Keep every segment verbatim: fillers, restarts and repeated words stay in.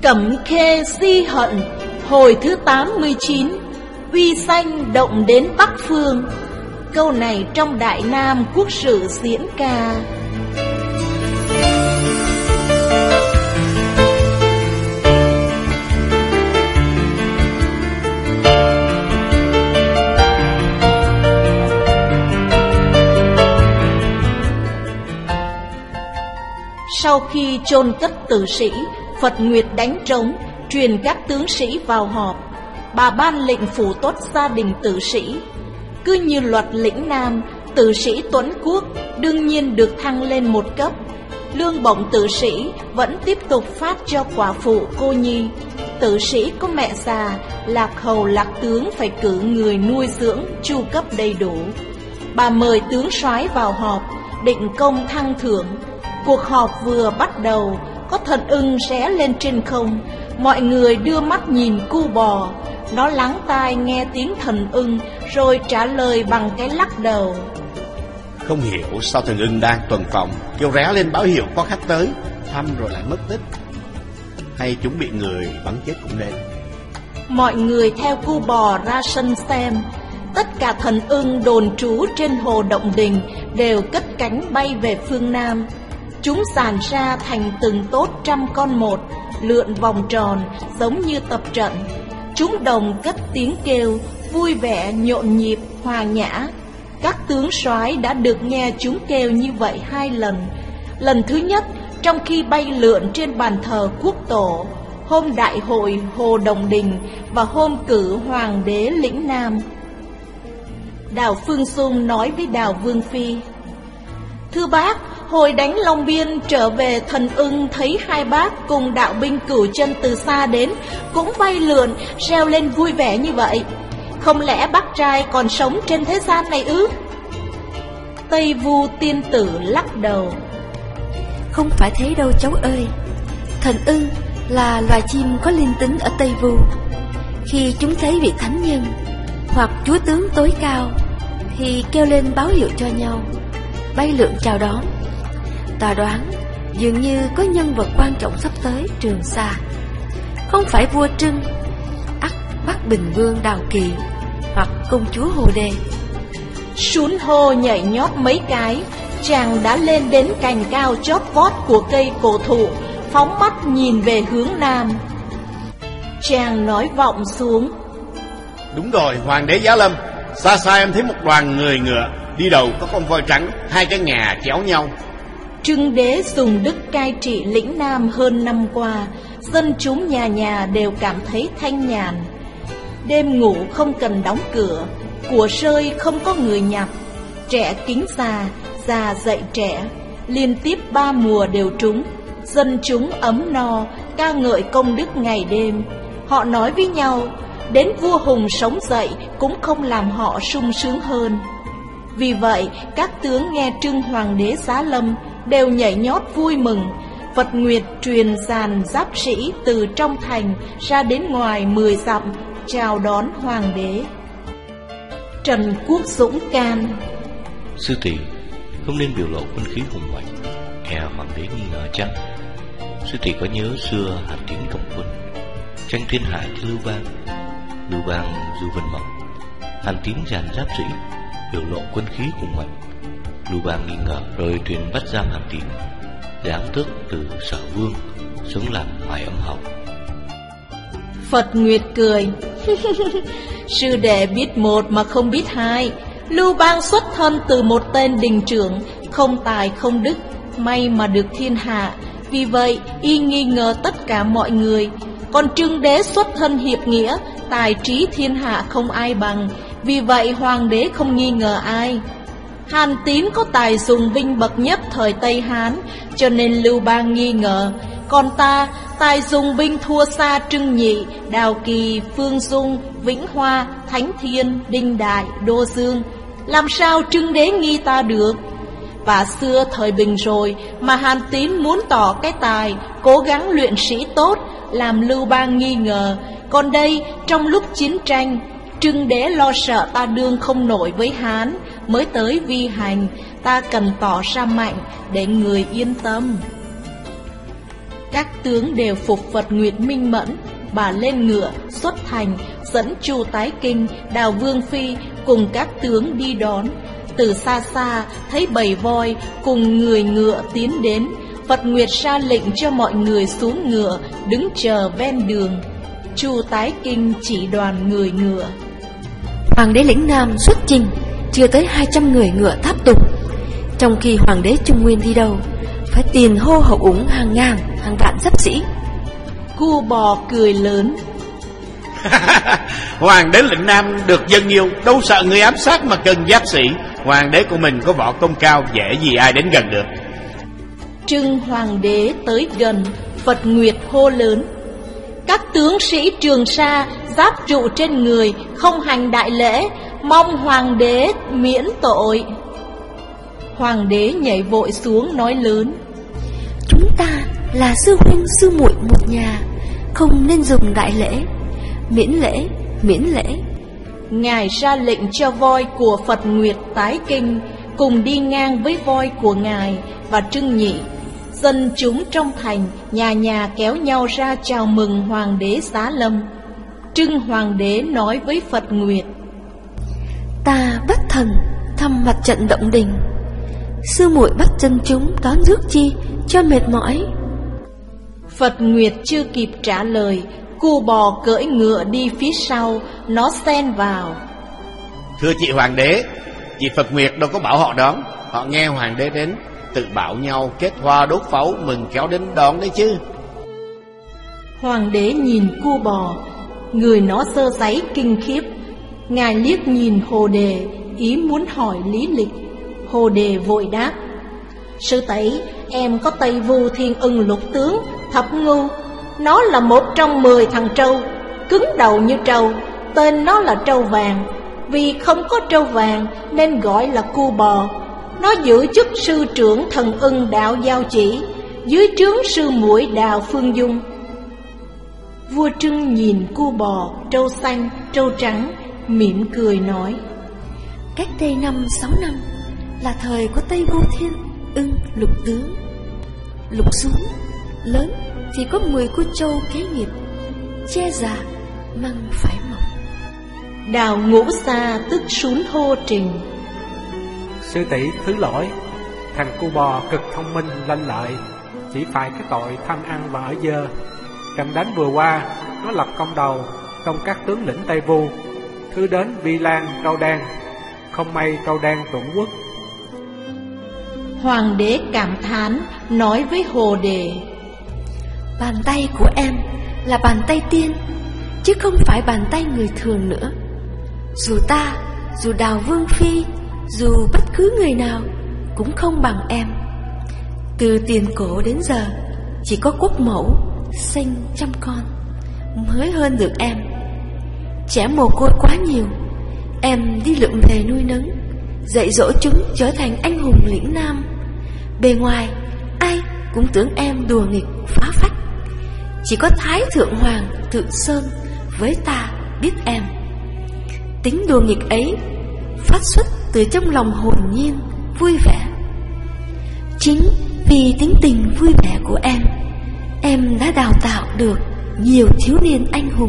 Cẩm Khê di hận, hồi thứ tám mươi chín. Uy danh động đến Bắc Phương. Câu này trong Đại Nam Quốc Sử diễn ca. Sau khi chôn cất tử sĩ, Phật Nguyệt đánh trống, truyền các tướng sĩ vào họp. Bà ban lệnh phủ tốt gia đình tử sĩ. Cứ như luật lĩnh Nam, tử sĩ Tuấn Quốc đương nhiên được thăng lên một cấp. Lương bổng tử sĩ vẫn tiếp tục phát cho quả phụ cô nhi. Tử sĩ có mẹ già, lạc hầu lạc tướng phải cử người nuôi dưỡng chu cấp đầy đủ. Bà mời tướng soái vào họp, định công thăng thưởng. Cuộc họp vừa bắt đầu, có thần ưng ré lên trên không. Mọi người đưa mắt nhìn cu bò. Nó lắng tai nghe tiếng thần ưng, rồi trả lời bằng cái lắc đầu. Không hiểu sao thần ưng đang tuần phòng, kêu ré lên báo hiệu có khách tới, thăm rồi lại mất tích. Hay chúng bị người bắn chết cũng nên. Mọi người theo cu bò ra sân xem. Tất cả thần ưng đồn trú trên hồ Động Đình đều cất cánh bay về phương Nam. Chúng dàn ra thành từng tốt trăm con một, lượn vòng tròn giống như tập trận. Chúng đồng cất tiếng kêu, vui vẻ, nhộn nhịp, hòa nhã. Các tướng soái đã được nghe chúng kêu như vậy hai lần. Lần thứ nhất, trong khi bay lượn trên bàn thờ quốc tổ, hôm đại hội hồ Đồng Đình và hôm cử hoàng đế lĩnh Nam. Đào Phương Dung nói với Đào Vương Phi: Thưa bác, hồi đánh Long Biên trở về, thần ưng thấy hai bác cùng đạo binh cửu chân từ xa đến, cũng bay lượn, reo lên vui vẻ như vậy. Không lẽ bác trai còn sống trên thế gian này ư? Tây Vu tiên tử lắc đầu: Không phải thế đâu cháu ơi. Thần ưng là loài chim có linh tính ở Tây Vu. Khi chúng thấy vị thánh nhân hoặc chúa tướng tối cao thì kêu lên báo hiệu cho nhau, bay lượn chào đón. Ta đoán dường như có nhân vật quan trọng sắp tới Trường Sa. Không phải vua Trưng, ắt Bắc Bình Vương Đào Kỳ hoặc công chúa Hồ Đề. Sún hô nhảy nhót mấy cái, chàng đã lên đến cành cao chót vót của cây cổ thụ, phóng mắt nhìn về hướng Nam. Chàng nói vọng xuống: Đúng rồi, Hoàng đế Giá Lâm. Xa xa em thấy một đoàn người ngựa, đi đầu có con voi trắng, hai cái ngà chéo nhau. Trưng đế dùng đức cai trị lĩnh Nam hơn năm qua, dân chúng nhà nhà đều cảm thấy thanh nhàn. Đêm ngủ không cần đóng cửa, của rơi không có người nhặt, trẻ kính già, già dạy trẻ, liên tiếp ba mùa đều trúng. Dân chúng ấm no, ca ngợi công đức ngày đêm. Họ nói với nhau, đến vua Hùng sống dậy cũng không làm họ sung sướng hơn. Vì vậy, các tướng nghe Trưng Hoàng đế Giá Lâm đều nhảy nhót vui mừng. Phật Nguyệt truyền dàn giáp sĩ từ trong thành ra đến ngoài mười dặm chào đón Hoàng đế. Trần Quốc Dũng can: Sư tỷ không nên biểu lộ quân khí hùng mạnh, e Hoàng đế nghi ngờ chăng? Sư tỷ có nhớ xưa Hàn Tín cộng quân tranh thiên hạ với Lưu Bang, Lưu Bang du vân mộng, Hàn Tín dàn giáp sĩ biểu lộ quân khí hùng mạnh. Lưu Bang nghi ngờ rồi truyền bắt giam Hàn Tín, giáng tước từ Sở Vương xuống làm Hoài Âm Hầu. Phật Nguyệt cười: Sư đệ biết một mà không biết hai. Lưu Bang xuất thân từ một tên đình trưởng, không tài không đức, may mà được thiên hạ. Vì vậy y nghi ngờ tất cả mọi người. Còn Trưng đế xuất thân hiệp nghĩa, tài trí thiên hạ không ai bằng. Vì vậy Hoàng đế không nghi ngờ ai. Hàn Tín có tài dùng binh bậc nhất thời Tây Hán, cho nên Lưu Bang nghi ngờ. Còn ta, tài dùng binh thua xa Trưng Nhị, Đào Kỳ, Phương Dung, Vĩnh Hoa, Thánh Thiên, Đinh Đại, Đô Dương. Làm sao Trưng đế nghi ta được? Và xưa thời Bình rồi mà Hàn Tín muốn tỏ cái tài, cố gắng luyện sĩ tốt, làm Lưu Bang nghi ngờ. Còn đây, trong lúc chiến tranh, Trưng đế lo sợ ta đương không nổi với Hán, mới tới vi hành. Ta cần tỏ ra mạnh để người yên tâm. Các tướng đều phục Phật Nguyệt minh mẫn. Bà lên ngựa xuất thành, dẫn Chu Tái Kinh, Đào Vương Phi cùng các tướng đi đón. Từ xa xa thấy bầy voi cùng người ngựa tiến đến. Phật Nguyệt ra lệnh cho mọi người xuống ngựa, đứng chờ ven đường. Chu Tái Kinh chỉ đoàn người ngựa. Hoàng đế lĩnh Nam xuất chinh, chưa tới hai trăm người ngựa tháp tùng. Trong khi hoàng đế Trung Nguyên đi đâu, phải tiền hô hậu ủng hàng ngàn, hàng vạn giáp sĩ. Cu Bò cười lớn. Hoàng đế lĩnh Nam được dân yêu, đâu sợ người ám sát mà cần giáp sĩ. Hoàng đế của mình có võ công cao, dễ gì ai đến gần được. Trưng hoàng đế tới gần, Phật Nguyệt hô lớn. Các tướng sĩ Trường Sa giáp trụ trên người, không hành đại lễ, mong hoàng đế miễn tội. Hoàng đế nhảy vội xuống nói lớn. Chúng ta là sư huynh sư muội một nhà, không nên dùng đại lễ. Miễn lễ, miễn lễ. Ngài ra lệnh cho voi của Phật Nguyệt Tái Kinh cùng đi ngang với voi của ngài và Trưng Nhị. Dân chúng trong thành nhà nhà kéo nhau ra chào mừng hoàng đế giá lâm. Trưng hoàng đế nói với Phật Nguyệt. Ta bất thần thăm mặt trận động đình, sư muội bắt dân chúng đón rước chi cho mệt mỏi. Phật Nguyệt chưa kịp trả lời, Cu Bò cưỡi ngựa đi phía sau, nó xen vào. Thưa chị hoàng đế, chị Phật Nguyệt đâu có bảo họ đón. Họ nghe hoàng đế đến, tự bảo nhau kết hoa đốt pháo mừng kéo đến đón đấy chứ. Hoàng đế nhìn Cu Bò, người nó sơ sáy kinh khiếp. Ngài liếc nhìn Hồ Đề, ý muốn hỏi lý lịch. Hồ Đề vội đáp. Sư tỷ, em có Tây Vu Thiên Ưng lục tướng Thập Ngưu. Nó là một trong mười thằng trâu, cứng đầu như trâu. Tên nó là Trâu Vàng. Vì không có trâu vàng nên gọi là Cu Bò. Nó giữ chức sư trưởng thần ưng đạo Giao Chỉ, dưới trướng sư muội Đào Phương Dung. Vua Trưng nhìn Cu Bò, trâu xanh, trâu trắng, mỉm cười nói. Cách đây năm sáu năm là thời của Tây Vu Thiên Ưng lục tướng. Lục xuống lớn thì có mười cô trâu kế nghiệp, che già măng phải mọc. Đào Ngũ Sa tức sún hô trình. Sư tỷ thứ lỗi, thằng Cu Bò cực thông minh lanh lợi, chỉ phải cái tội tham ăn và ở dơ. Trận đánh vừa qua, nó lập công đầu công các tướng lĩnh Tây Vu, thứ đến Vi Lan Trâu Đan, không may Trâu Đan tổn quốc. Hoàng đế cảm thán nói với Hồ Đề. Bàn tay của em là bàn tay tiên, chứ không phải bàn tay người thường nữa. Dù ta, dù Đào Vương Phi, dù bất cứ người nào cũng không bằng em. Từ tiền cổ đến giờ, chỉ có quốc mẫu sinh trăm con mới hơn được em. Trẻ mồ côi quá nhiều, em đi lượm về nuôi nấng, dạy dỗ chúng trở thành anh hùng lĩnh Nam. Bề ngoài ai cũng tưởng em đùa nghịch phá phách. Chỉ có Thái Thượng Hoàng Thượng Sơn với ta biết em. Tính đùa nghịch ấy phát xuất từ trong lòng hồn nhiên vui vẻ. Chính vì tính tình vui vẻ của em, em đã đào tạo được nhiều thiếu niên anh hùng.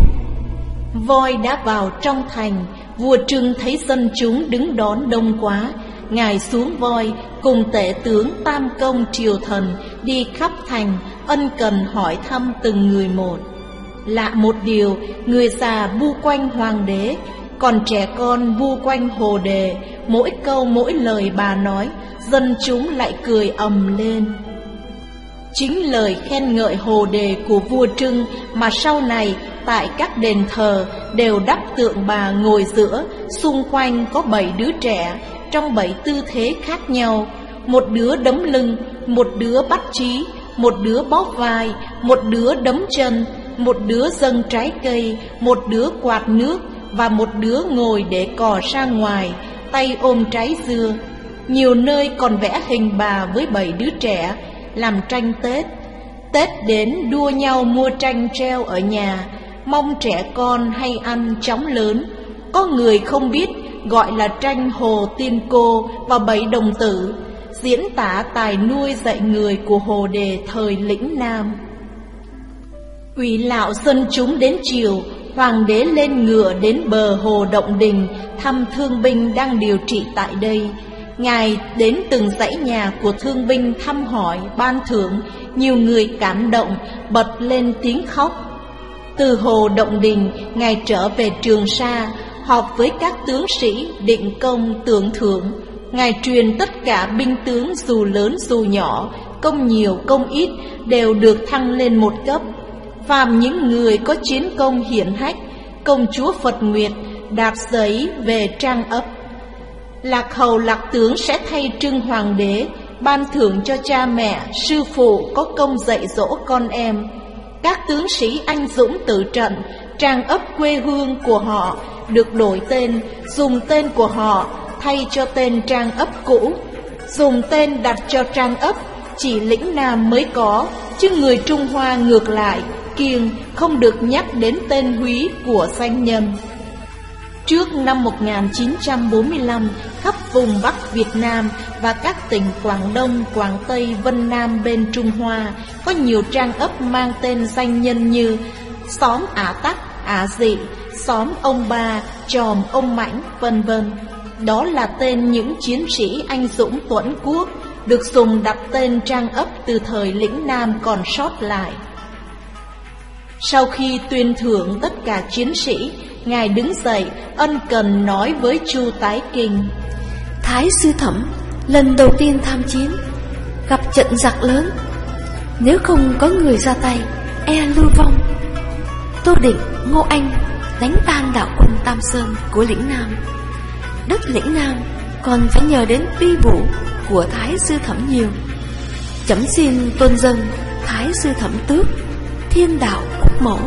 Voi đã vào trong thành. Vua Trưng thấy dân chúng đứng đón đông quá, ngài xuống voi cùng tể tướng Tam Công triều thần đi khắp thành, ân cần hỏi thăm từng người một. Lạ một điều, người già bu quanh hoàng đế, còn trẻ con bu quanh Hồ Đề. Mỗi câu mỗi lời bà nói, dân chúng lại cười ầm lên. Chính lời khen ngợi Hồ Đề của vua Trưng mà sau này tại các đền thờ đều đắp tượng bà ngồi giữa, xung quanh có bảy đứa trẻ trong bảy tư thế khác nhau. Một đứa đấm lưng, một đứa bắt chí, một đứa bóp vai, một đứa đấm chân, một đứa dâng trái cây, một đứa quạt nước và một đứa ngồi để cò ra ngoài, tay ôm trái dưa. Nhiều nơi còn vẽ hình bà với bảy đứa trẻ làm tranh Tết. Tết đến đua nhau mua tranh treo ở nhà, mong trẻ con hay ăn chóng lớn. Có người không biết gọi là tranh Hồ Tiên Cô và bảy đồng tử, diễn tả tài nuôi dạy người của Hồ Đề thời lĩnh Nam. Ủy lạo dân chúng đến chiều, hoàng đế lên ngựa đến bờ hồ Động Đình thăm thương binh đang điều trị tại đây. Ngài đến từng dãy nhà của thương binh thăm hỏi, ban thưởng. Nhiều người cảm động, bật lên tiếng khóc. Từ hồ Động Đình, Ngài trở về Trường Sa, họp với các tướng sĩ, định công, tưởng thưởng. Ngài truyền tất cả binh tướng dù lớn dù nhỏ, công nhiều công ít, đều được thăng lên một cấp. Phàm những người có chiến công hiển hách, công chúa Phật Nguyệt đạt giấy về trang ấp. Lạc hầu lạc tướng sẽ thay trưng hoàng đế, ban thưởng cho cha mẹ, sư phụ có công dạy dỗ con em. Các tướng sĩ anh dũng tử trận, trang ấp quê hương của họ được đổi tên, dùng tên của họ thay cho tên trang ấp cũ. Dùng tên đặt cho trang ấp chỉ lĩnh Nam mới có, chứ người Trung Hoa ngược lại kiêng không được nhắc đến tên húy của danh nhân. Trước năm một nghìn chín trăm bốn mươi lăm, khắp vùng Bắc Việt Nam và các tỉnh Quảng Đông, Quảng Tây, Vân Nam bên Trung Hoa có nhiều trang ấp mang tên danh nhân như xóm Ả Tắc, Ả Dị, xóm ông Ba, Chòm ông Mãnh, vân vân. Đó là tên những chiến sĩ anh dũng tuẫn quốc, được dùng đặt tên trang ấp từ thời lĩnh Nam còn sót lại. Sau khi tuyên thưởng tất cả chiến sĩ, Ngài đứng dậy ân cần nói với Chu Tái Kinh: Thái sư thẩm lần đầu tiên tham chiến, gặp trận giặc lớn, nếu không có người ra tay, e lưu vong. Tô Định, Ngô Anh đánh tan đạo quân Tam Sơn của lĩnh Nam. Đất lĩnh Nam còn phải nhờ đến uy vũ của Thái sư thẩm nhiều. Chấm xin tôn dâng Thái sư thẩm tước thiên đạo quốc mẫu.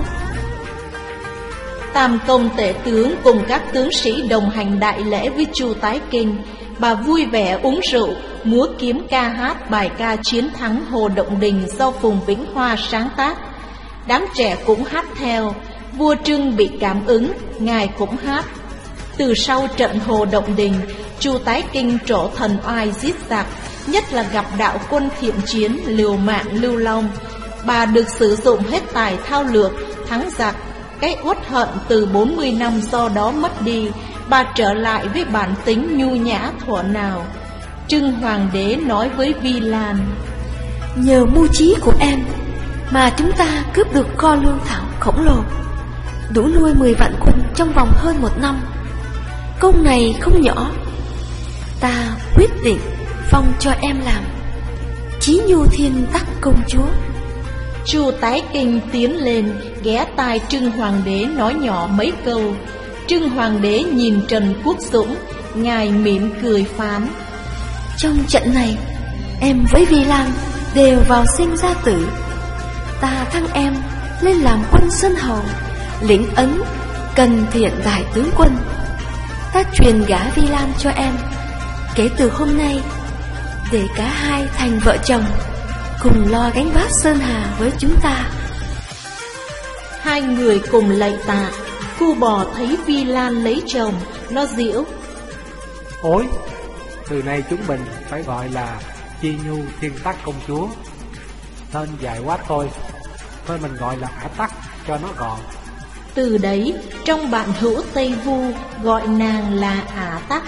Tam công tể tướng cùng các tướng sĩ đồng hành đại lễ với Chu Tái Kinh. Bà vui vẻ uống rượu, múa kiếm ca hát bài ca chiến thắng Hồ Động Đình do Phùng Vĩnh Hoa sáng tác. Đám trẻ cũng hát theo. Vua Trưng bị cảm ứng, Ngài cũng hát. Từ sau trận Hồ Động Đình, Chu Tái Kinh trổ thần oai giết giặc, nhất là gặp đạo quân thiện chiến liều mạng Lưu Long. Bà được sử dụng hết tài thao lược, thắng giặc. Cái uất hận từ bốn mươi năm do đó mất đi, bà trở lại với bản tính nhu nhã thuở nào. Trưng hoàng đế nói với Vi Lan: Nhờ mưu trí của em mà chúng ta cướp được kho lương thảo khổng lồ, đủ nuôi mười vạn quân trong vòng hơn một năm. Công này không nhỏ, ta quyết định phong cho em làm Chí Nhu Thiên Tắc công chúa. Chu Tái Kinh tiến lên, ghé tai Trưng hoàng đế nói nhỏ mấy câu. Trưng hoàng đế nhìn Trần Quốc Dũng, Ngài mỉm cười phán: Trong trận này, em với Vi Lan đều vào sinh ra tử. Ta thăng em lên làm quân Sơn Hầu, lĩnh Ấn, Cần Thiện đại tướng quân. Ta truyền gả Vi Lan cho em, kể từ hôm nay, để cả hai thành vợ chồng, cùng lo gánh vác Sơn Hà với chúng ta. Hai người cùng lạy tạ. Cu Bò thấy Vi Lan lấy chồng, nó giễu: Ôi, từ nay chúng mình phải gọi là Chi Nhu Thiên Tắc công chúa. Tên dài quá thôi, thôi mình gọi là Ả Tắc cho nó gọn. Từ đấy, trong bạn hữu Tây Vu gọi nàng là Ả Tắc.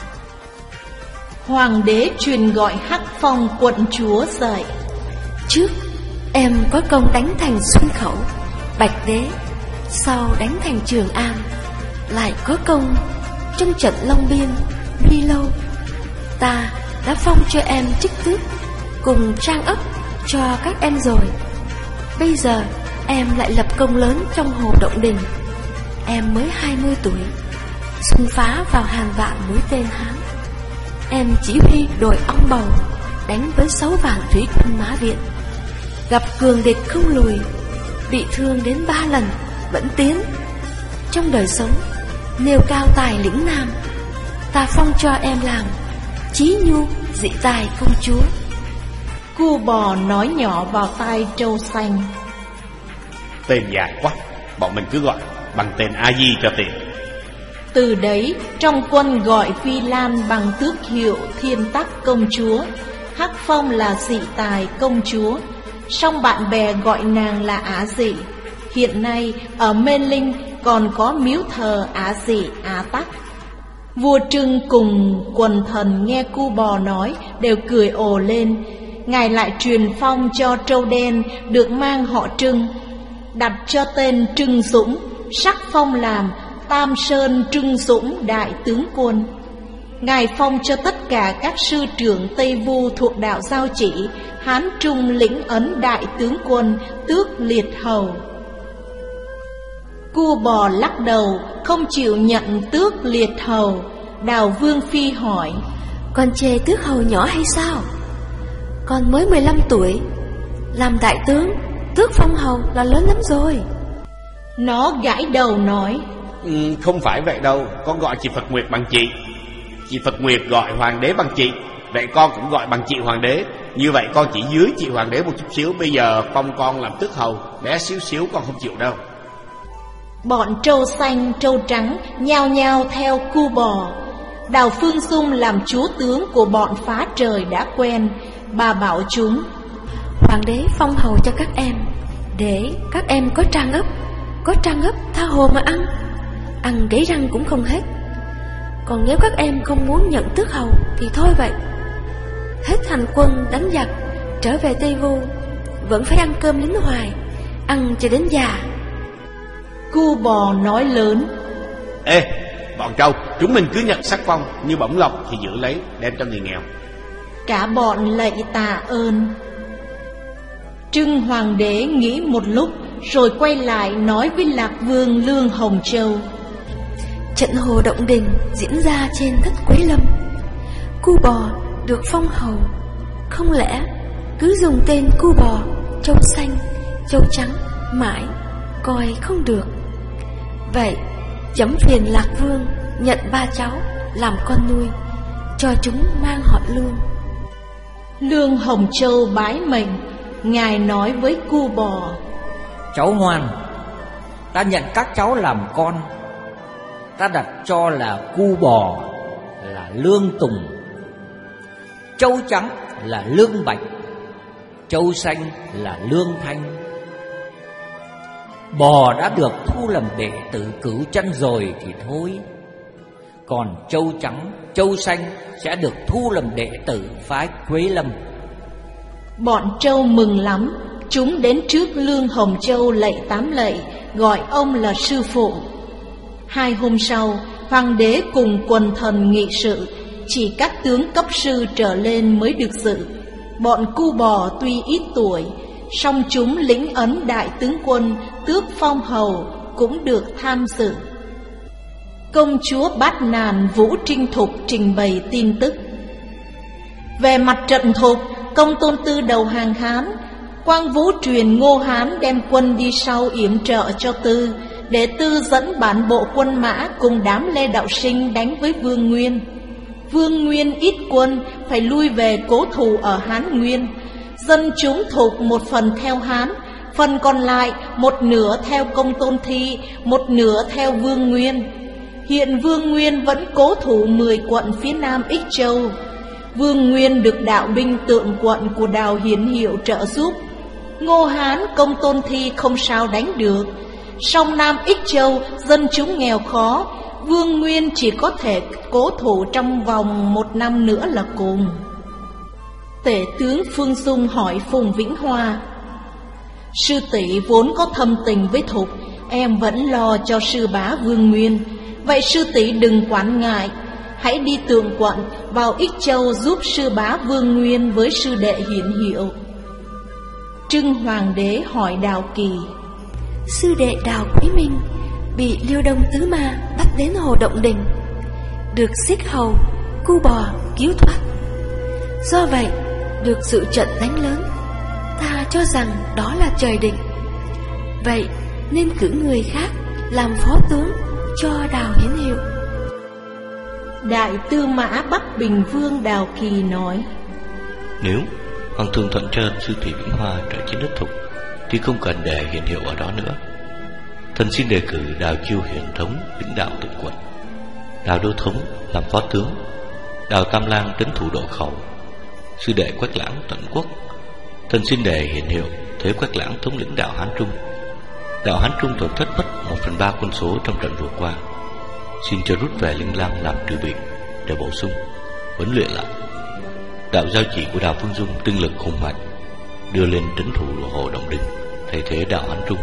Hoàng đế truyền gọi Hắc Phong quận chúa dậy: Trước em có công đánh thành Xuân Khẩu, Bạch Đế, sau đánh thành Trường An, lại có công trong trận Long Biên, Huy Lâu. Ta đã phong cho em chức tước cùng trang ấp cho các em rồi. Bây giờ em lại lập công lớn trong Hồ Động Đình. Em mới hai mươi tuổi, xung phá vào hàng vạn mũi tên Hán. Em chỉ huy đội ong bầu đánh với sáu vạn thủy quân Mã Viện, gặp cường địch không lùi, bị thương đến ba lần vẫn tiến. Trong đời sống nêu cao tài lĩnh Nam, ta phong cho em làm Chí Nhu dị tài công chúa. Cu Bò nói nhỏ vào tai Trâu Xanh: Tên dài quá, bọn mình cứ gọi bằng tên A Di cho tiện. Từ đấy, trong quân gọi Vi Lan bằng tước hiệu Thiên Tắc công chúa, Hắc Phong là dị tài công chúa, song bạn bè gọi nàng là Ả Dị. Hiện nay ở Mê Linh còn có miếu thờ Á Dị Á Tắc. Vua Trưng cùng quần thần nghe Cu Bò nói đều cười ồ lên. Ngài lại truyền phong cho trâu đen được mang họ Trưng, đặt cho tên Trưng Dũng, sắc phong làm Tam Sơn Trưng Dũng đại tướng quân. Ngài phong cho tất cả các sư trưởng Tây Vu thuộc đạo Giao Chỉ, Hán Trung lĩnh ấn đại tướng quân, tước liệt hầu. Cu Bò lắc đầu không chịu nhận tước liệt hầu. Đào Vương Phi hỏi: Con chê tước hầu nhỏ hay sao? Con mới mười lăm tuổi, làm đại tướng, tước phong hầu là lớn lắm rồi. Nó gãi đầu nói: ừ, Không phải vậy đâu, con gọi chị Phật Nguyệt bằng chị. Chị Phật Nguyệt gọi hoàng đế bằng chị, vậy con cũng gọi bằng chị hoàng đế. Như vậy con chỉ dưới chị hoàng đế một chút xíu. Bây giờ phong con làm tước hầu, bé xíu xíu con không chịu đâu. Bọn trâu xanh, trâu trắng nhao nhao theo Cu Bò. Đào Phương Dung làm chúa tướng của bọn phá trời đã quen. Bà bảo chúng: Hoàng đế phong hầu cho các em, để các em có trang ấp. Có trang ấp tha hồ mà ăn, ăn gãy răng cũng không hết. Còn nếu các em không muốn nhận tước hầu thì thôi vậy. Hết hành quân đánh giặc, trở về Tây Vu vẫn phải ăn cơm lính hoài, ăn cho đến già. Cu Bò nói lớn: Ê, bọn trâu, chúng mình cứ nhận sắc phong, như bổng lộc thì giữ lấy, đem cho người nghèo. Cả bọn lạy tạ ơn. Trưng Hoàng đế nghĩ một lúc, rồi quay lại nói với Lạc Vương Lương Hồng Châu: Trận hồ động đình diễn ra trên đất Quế Lâm, Cu Bò được phong hầu, không lẽ cứ dùng tên Cu Bò, Châu Xanh, Châu Trắng mãi coi không được? Vậy chấm phiền Lạc Vương nhận ba cháu làm con nuôi, cho chúng mang họ Lương. Lương Hồng Châu bái mệnh. Ngài nói với Cu Bò: Cháu ngoan, ta nhận các cháu làm con. Ta đặt cho là Cu Bò là Lương Tùng, Châu Trắng là Lương Bạch, Châu Xanh là Lương Thanh. Bò đã được thu làm đệ tử Cửu Chân rồi thì thôi, còn Châu Trắng, Châu Xanh sẽ được thu làm đệ tử phái Quế Lâm. Bọn trâu mừng lắm. Chúng đến trước Lương Hồng Châu lạy tám lạy, gọi ông là sư phụ. Hai hôm sau, hoàng đế cùng quần thần nghị sự, chỉ các tướng cấp sư trở lên mới được dự. Bọn Cu Bò tuy ít tuổi, song chúng lĩnh ấn đại tướng quân, tước phong hầu cũng được tham dự. Công chúa Bát Nàn Vũ Trinh Thục trình bày tin tức. Về mặt trận thục, Công Tôn Tư đầu hàng Hán. Quang Vũ truyền Ngô Hán đem quân đi sau yểm trợ cho Tư, để Tư dẫn bản bộ quân mã cùng đám Lê Đạo Sinh đánh với Vương Nguyên. Vương Nguyên ít quân, phải lui về cố thủ ở Hán Nguyên. Dân chúng Thục một phần theo Hán, phần còn lại một nửa theo Công Tôn Thi, một nửa theo Vương Nguyên. Hiện Vương Nguyên vẫn cố thủ mười quận phía nam Ích Châu. Vương Nguyên được đạo binh tượng quận của Đào Hiển Hiệu trợ giúp. Ngô Hán, Công Tôn Thi không sao đánh được. Song Nam Ích Châu dân chúng nghèo khó, Vương Nguyên chỉ có thể cố thủ trong vòng một năm nữa là cùng. Tể tướng Phương Dung hỏi Phùng Vĩnh Hoa: Sư tỷ vốn có thâm tình với Thục, em vẫn lo cho sư bá Vương Nguyên. Vậy sư tỷ đừng quản ngại, hãy đi tượng quận vào Ích Châu giúp sư bá Vương Nguyên với sư đệ Hiển Hiệu. Trưng Hoàng đế hỏi Đào Kỳ: Sư đệ Đào Quý Minh bị Liêu Đông Tứ Ma bắt đến hồ Động Đình, được Xích Hầu, Cu Bò cứu thoát. Do vậy được sự trận đánh lớn, ta cho rằng đó là trời định. Vậy nên cử người khác làm phó tướng cho Đào Hiển Hiệu. Đại tư mã Bắc Bình Vương Đào Kỳ nói: Nếu hoàng thượng thuận cho sư tỷ Vĩnh Hoa trở trên đất Thục thì không cần để Hiển Hiệu ở đó nữa. Thần xin đề cử Đào Chiêu Hiển Thống lĩnh đạo tự quận, Đào Đô Thống làm phó tướng, Đào Tam Lang trấn thủ Độ Khẩu, sư đệ Quách Lãng tận quốc. Thần xin đề Hiển Hiệu thế Quách Lãng thống lĩnh đạo Hán Trung, Đạo Hán Trung tổn thất mất một phần ba quân số trong trận vừa qua, xin cho rút về Linh Lăng làm trừ bị để bổ sung, huấn luyện lại. Đạo Giao Chỉ của Đào Phương Dung tinh lực hùng mạnh, đưa lên trấn thủ Hồ Động Đình thay thế Đạo Hán Trung.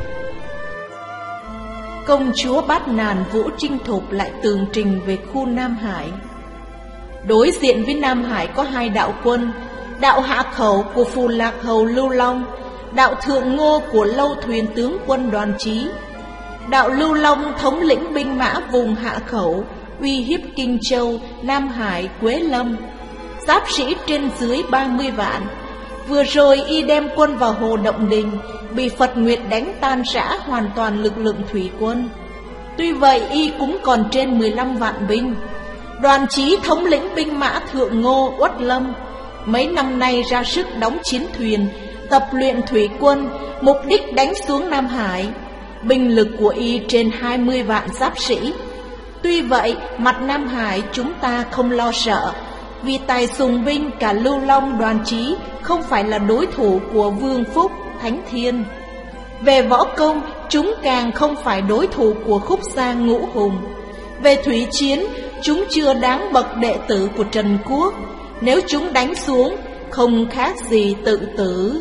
Công chúa Bát Nàn Vũ Trinh Thục lại tường trình về khu Nam Hải. Đối diện với Nam Hải có hai đạo quân: đạo Hạ Khẩu của Phù Lạc Hầu Lưu Long, đạo Thượng Ngô của Lâu Thuyền tướng quân Đoàn Chí. Đạo Lưu Long thống lĩnh binh mã vùng Hạ Khẩu, uy hiếp Kinh Châu, Nam Hải, Quế Lâm, giáp sĩ trên dưới ba mươi vạn. Vừa rồi y đem quân vào Hồ Động Đình, bị Phật Nguyệt đánh tan rã hoàn toàn lực lượng thủy quân. Tuy vậy y cũng còn trên mười lăm vạn binh. Đoàn Chí thống lĩnh binh mã Thượng Ngô, Uất Lâm, mấy năm nay ra sức đóng chiến thuyền, tập luyện thủy quân, mục đích đánh xuống Nam Hải. Binh lực của y trên hai mươi vạn giáp sĩ. Tuy vậy, mặt Nam Hải chúng ta không lo sợ, vì tài sùng binh cả Lưu Long, Đoàn Chí không phải là đối thủ của Vương Phúc, Thánh Thiên. Về võ công, chúng càng không phải đối thủ của Khúc Gia, Ngũ Hùng. Về thủy chiến, chúng chưa đáng bậc đệ tử của Trần Quốc. Nếu chúng đánh xuống, không khác gì tự tử.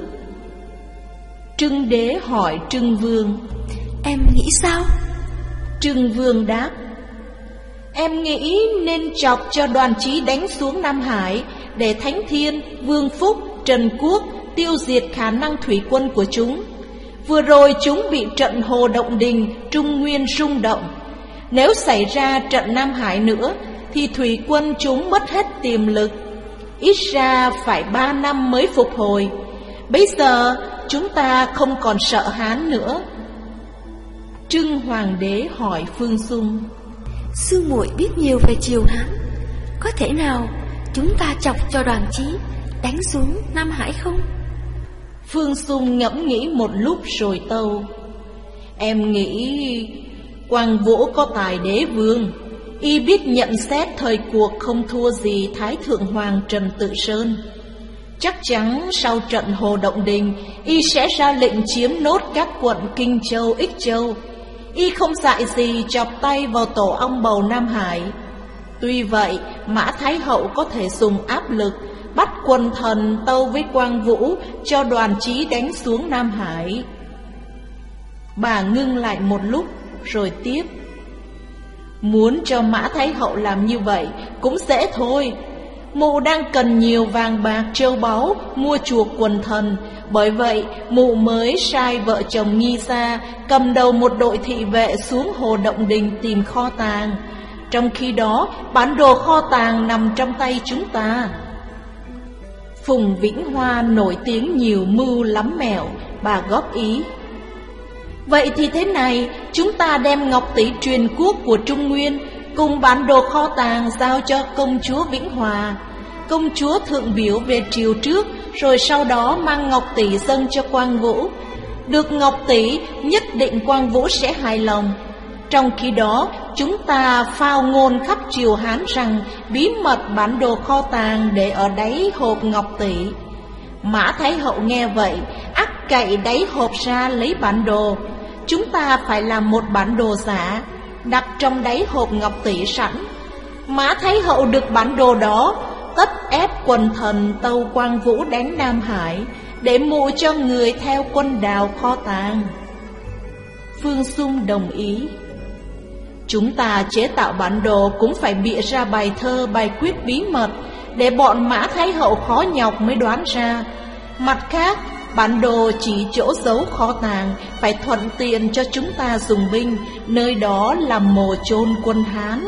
Trưng Đế hỏi Trưng Vương: Em nghĩ sao? Trưng Vương đáp: Em nghĩ nên chọc cho Đoàn Chí đánh xuống Nam Hải, để Thánh Thiên, Vương Phúc, Trần Quốc tiêu diệt khả năng thủy quân của chúng. Vừa rồi chúng bị trận Hồ Động Đình, Trung Nguyên rung động. Nếu xảy ra trận Nam Hải nữa, thì thủy quân chúng mất hết tiềm lực, ít ra phải ba năm mới phục hồi. Bây giờ chúng ta không còn sợ Hán nữa. Trưng Hoàng đế hỏi Phương Xung: Sư muội biết nhiều về triều Hán, có thể nào chúng ta chọc cho Đoàn Chí đánh xuống Nam Hải không? Phương Xung ngẫm nghĩ một lúc rồi tâu: Em nghĩ Quang Vũ có tài đế vương, y biết nhận xét thời cuộc không thua gì Thái Thượng Hoàng Trần Tự Sơn. Chắc chắn sau trận Hồ Động Đình, y sẽ ra lệnh chiếm nốt các quận Kinh Châu, Ích Châu. Y không dại gì chọc tay vào tổ ong bầu Nam Hải. Tuy vậy, Mã Thái Hậu có thể dùng áp lực bắt quần thần tâu với Quang Vũ cho Đoàn Chí đánh xuống Nam Hải. Bà ngưng lại một lúc rồi tiếp: Muốn cho Mã Thái Hậu làm như vậy cũng dễ thôi. Mụ đang cần nhiều vàng bạc châu báu mua chuộc quần thần, bởi vậy mụ mới sai vợ chồng Nghi Gia cầm đầu một đội thị vệ xuống Hồ Động Đình tìm kho tàng. Trong khi đó bản đồ kho tàng nằm trong tay chúng ta. Phùng Vĩnh Hoa nổi tiếng nhiều mưu lắm mẹo, bà góp ý: Vậy thì thế này, chúng ta đem ngọc tỷ truyền quốc của Trung Nguyên cùng bản đồ kho tàng giao cho công chúa Vĩnh Hòa. Công chúa thượng biểu về triều trước, rồi sau đó mang ngọc tỷ dâng cho Quang Vũ. Được ngọc tỷ, nhất định Quang Vũ sẽ hài lòng. Trong khi đó, chúng ta phao ngôn khắp triều Hán rằng bí mật bản đồ kho tàng để ở đáy hộp ngọc tỷ. Mã Thái Hậu nghe vậy, ắt cậy đáy hộp ra lấy bản đồ. Chúng ta phải làm một bản đồ giả, đặt trong đáy hộp ngọc tỷ sẵn. Mã Thái Hậu được bản đồ đó, tất ép quần thần tâu Quang Vũ đánh Nam Hải, để mụ cho người theo quân đào kho tàng. Phương Xung đồng ý: Chúng ta chế tạo bản đồ cũng phải bịa ra bài thơ, bài quyết bí mật, để bọn Mã Thái Hậu khó nhọc mới đoán ra. Mặt khác, bản đồ chỉ chỗ giấu kho tàng phải thuận tiện cho chúng ta dùng binh, nơi đó là mồ chôn quân Hán.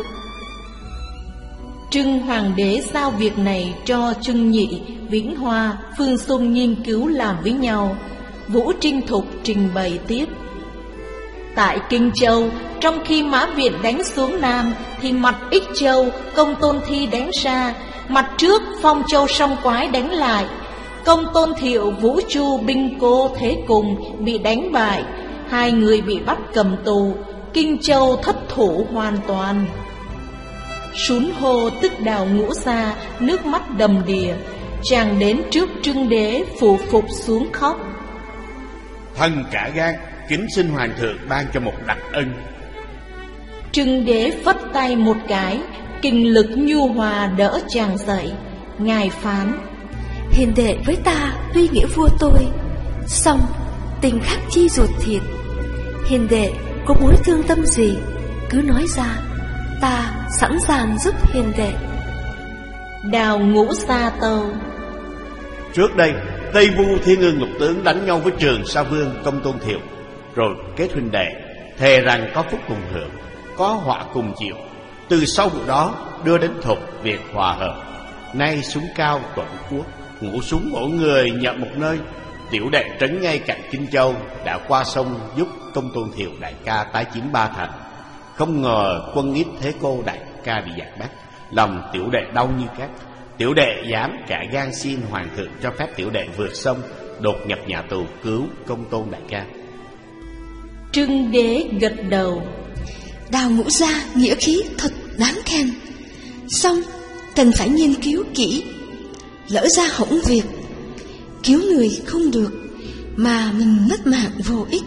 Trưng Hoàng đế giao việc này cho Trưng Nhị, Vĩnh Hoa, Phương Xung nghiên cứu làm với nhau. Vũ Trinh Thục trình bày tiếp: Tại Kinh Châu, trong khi Mã Viện đánh xuống Nam, thì mặt Ích Châu Công Tôn Thi đánh ra, mặt trước Phong Châu Song Quái đánh lại. Công Tôn Thiệu, Vũ Chu, Binh Cô thế cùng bị đánh bại, hai người bị bắt cầm tù, Kinh Châu thất thủ hoàn toàn. Sún Hô tức Đào Ngũ Gia nước mắt đầm đìa, chàng đến trước Trưng đế phủ phục xuống khóc. Thần cả gan kính xin hoàng thượng ban cho một đặc ân. Trưng đế phất tay một cái, kinh lực nhu hòa đỡ chàng dậy. Ngài phán: Hiền đệ với ta tuy nghĩa vua tôi, song tình khắc chi ruột thịt. Hiền đệ có mối thương tâm gì cứ nói ra, ta sẵn sàng giúp hiền đệ. Đào Ngũ Sa tâu: Trước đây Tây Vu Thiên Ương Lục tướng đánh nhau với Trường Sa Vương Công Tôn Thiệu, rồi kết huynh đệ, thề rằng có phúc cùng hưởng, có họa cùng chịu. Từ sau vụ đó đưa đến thục việc hòa hợp. Nay súng cao tuẫn quốc, ngũ súng mỗi người nhận một nơi. Tiểu đệ trấn ngay cạnh Kinh Châu, đã qua sông giúp Công Tôn Thiệu đại ca tái chiếm Ba Thành. Không ngờ quân ít thế cô đại ca bị giặc bắt, lòng tiểu đệ đau như cắt. Tiểu đệ dám cả gan xin hoàng thượng cho phép tiểu đệ vượt sông, đột nhập nhà tù cứu Công Tôn đại ca. Trưng đế gật đầu: Đào Ngũ Gia nghĩa khí thật đáng khen, song cần phải nghiên cứu kỹ. Lỡ ra hỏng việc, cứu người không được mà mình mất mạng vô ích.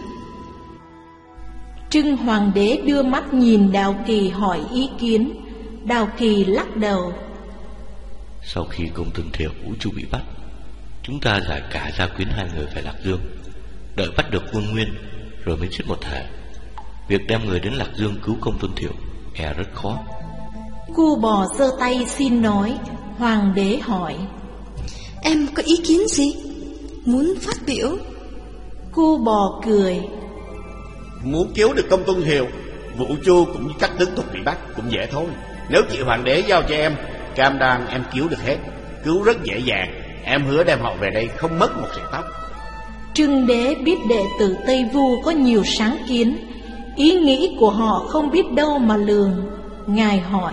Trưng hoàng đế đưa mắt nhìn Đào Kỳ hỏi ý kiến. Đào Kỳ lắc đầu: Sau khi Công Tôn Thiệu Vũ Chu bị bắt, chúng ta giải cả gia quyến hai người về Lạc Dương, đợi bắt được Vương Nguyên rồi mới giết một thể. Việc đem người đến Lạc Dương cứu Công Tôn Thiệu e rất khó. Cu Bò giơ tay xin nói. Hoàng đế hỏi: Em có ý kiến gì muốn phát biểu? Cu Bò cười: Muốn cứu được Công Tôn Thiệu, Vũ Chu cũng như các tướng thuộc bị bắt cũng dễ thôi. Nếu chị hoàng đế giao cho em, cam đoan em cứu được hết, cứu rất dễ dàng. Em hứa đem họ về đây không mất một sợi tóc. Trưng đế biết đệ tử Tây Vu có nhiều sáng kiến, ý nghĩ của họ không biết đâu mà lường. Ngài hỏi: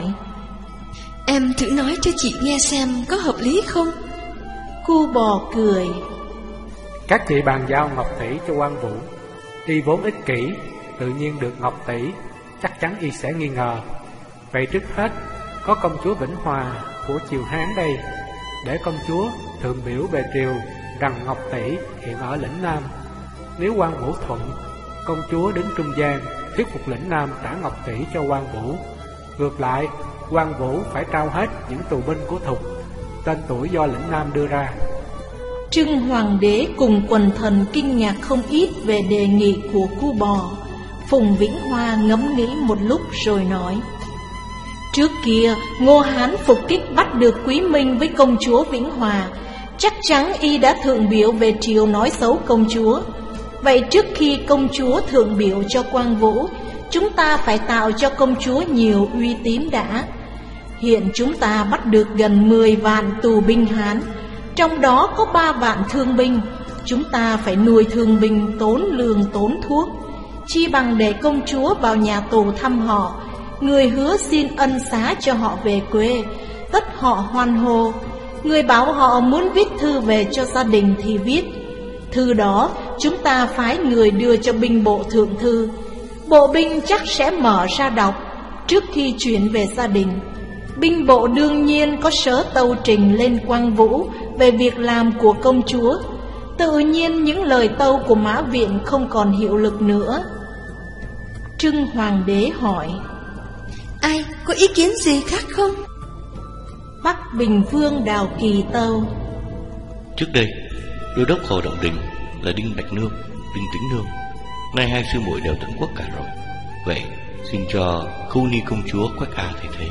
Em thử nói cho chị nghe xem có hợp lý không? Cu Bò cười: Các chị bàn giao Ngọc Tỷ cho Quan Vũ. Y vốn ích kỷ, tự nhiên được Ngọc Tỷ, chắc chắn y sẽ nghi ngờ. Vậy trước hết có công chúa Vĩnh Hòa của triều Hán đây, để công chúa thượng biểu về triều rằng Ngọc Tỷ hiện ở lĩnh Nam. Nếu Quan Vũ thuận, công chúa đứng trung gian thuyết phục lĩnh Nam trả Ngọc Tỷ cho Quan Vũ. Ngược lại, Quan Vũ phải trao hết những tù binh của Thục, tên tuổi do lĩnh Nam đưa ra. Trưng hoàng đế cùng quần thần kinh ngạc không ít về đề nghị của Cu Bò. Phùng Vĩnh Hoa ngẫm nghĩ một lúc rồi nói: Trước kia Ngô Hán phục kích bắt được Quý Minh với công chúa Vĩnh Hòa, chắc chắn y đã thượng biểu về triều nói xấu công chúa. Vậy trước khi công chúa thượng biểu cho Quang Vũ, chúng ta phải tạo cho công chúa nhiều uy tín đã. Hiện chúng ta bắt được gần mười vạn tù binh Hán, trong đó có ba vạn thương binh. Chúng ta phải nuôi thương binh tốn lương tốn thuốc, chi bằng để công chúa vào nhà tù thăm họ. Người hứa xin ân xá cho họ về quê, tất họ hoan hô. Người bảo họ muốn viết thư về cho gia đình thì viết. Thư đó chúng ta phái người đưa cho binh bộ thượng thư. Bộ binh chắc sẽ mở ra đọc trước khi chuyển về gia đình. Binh bộ đương nhiên có sớ tâu trình lên Quang Vũ về việc làm của công chúa. Tự nhiên những lời tâu của Mã Viện không còn hiệu lực nữa. Trưng hoàng đế hỏi: Ai có ý kiến gì khác không? Bắc Bình Vương Đào Kỳ tâu: Trước đây đô đốc Hồ Động Đình là Đinh Bạch Nương, Đinh Tĩnh Nương. Nay hai sư muội đều tấn quốc cả rồi, vậy xin cho Khâu Ni công chúa Quách A thay thế.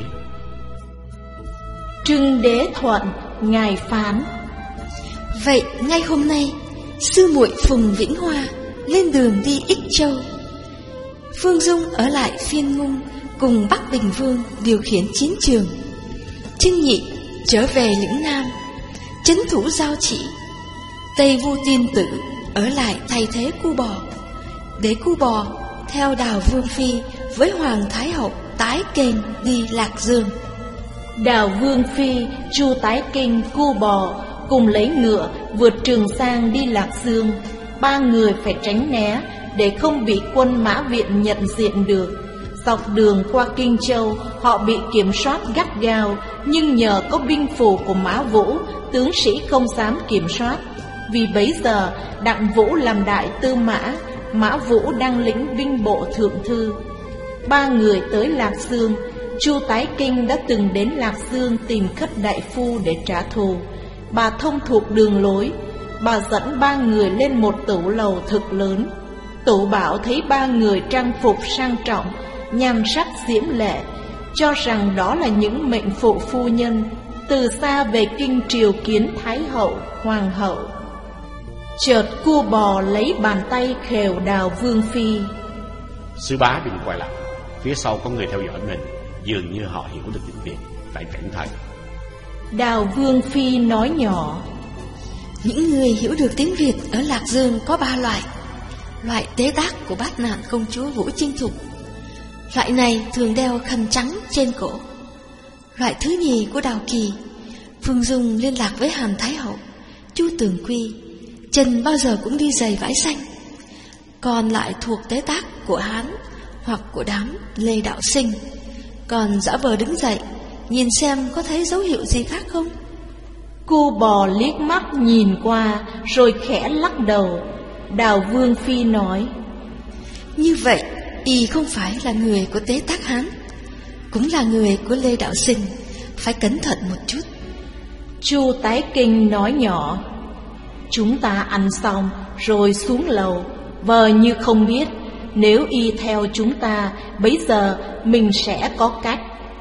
Trưng đế thuận. Ngài phán: Vậy ngay hôm nay, sư muội Phùng Vĩnh Hoa lên đường đi Ích Châu, Phương Dung ở lại Phiên Ngung cùng Bắc Bình Vương điều khiển chiến trường. Trưng Nhị trở về lĩnh Nam trấn thủ giao chỉ. Tây Vu Tiên Tử ở lại thay thế Cu Bò, để Cu Bò theo Đào Vương Phi với Hoàng Thái Hậu tái kênh đi Lạc Dương. Đào Vương Phi, Chu Tái Kinh, Cu Bò cùng lấy ngựa vượt Trường Sang đi Lạc Dương. Ba người phải tránh né để không bị quân Mã Viện nhận diện được. Dọc đường qua Kinh Châu, họ bị kiểm soát gắt gao, nhưng nhờ có binh phù của Mã Vũ, tướng sĩ không dám kiểm soát. Vì bấy giờ Đặng Vũ làm đại tư mã, Mã Vũ đang lĩnh binh bộ thượng thư. Ba người tới Lạc Dương. Chu Tái Kinh đã từng đến Lạc Dương tìm Khất đại phu để trả thù. Bà thông thuộc đường lối. Bà dẫn ba người lên một tửu lầu thực lớn. Tửu Bảo thấy ba người trang phục sang trọng, nhan sắc diễm lệ, cho rằng đó là những mệnh phụ phu nhân từ xa về kinh triều kiến Thái hậu, Hoàng hậu. Chợt Cua Bò lấy bàn tay khều Đào Vương Phi. Sư bá đừng quay lại, phía sau có người theo dõi mình. Dường như họ hiểu được tiếng Việt, phải cẩn thận. Đào Vương Phi nói nhỏ: Những người hiểu được tiếng Việt ở Lạc Dương có ba loại. Loại tế tác của bát nạn công chúa Vũ Chinh Thục. Loại này thường đeo khăn trắng trên cổ. Loại thứ nhì của Đào Kỳ, Phương Dung liên lạc với Hàn Thái hậu, Chu Tường Quy, chân bao giờ cũng đi giày vải xanh. Còn lại thuộc tế tác của Hán hoặc của đám Lê Đạo Sinh. Còn giả vờ đứng dậy, nhìn xem có thấy dấu hiệu gì khác không? Cua Bò liếc mắt nhìn qua rồi khẽ lắc đầu. Đào Vương Phi nói: Như vậy y không phải là người của tế tác Hán, cũng là người của Lê Đạo Sinh, phải cẩn thận một chút. Chu Tái Kinh nói nhỏ: Chúng ta ăn xong rồi xuống lầu, vờ như không biết. Nếu y theo chúng ta, bấy giờ mình sẽ có cách.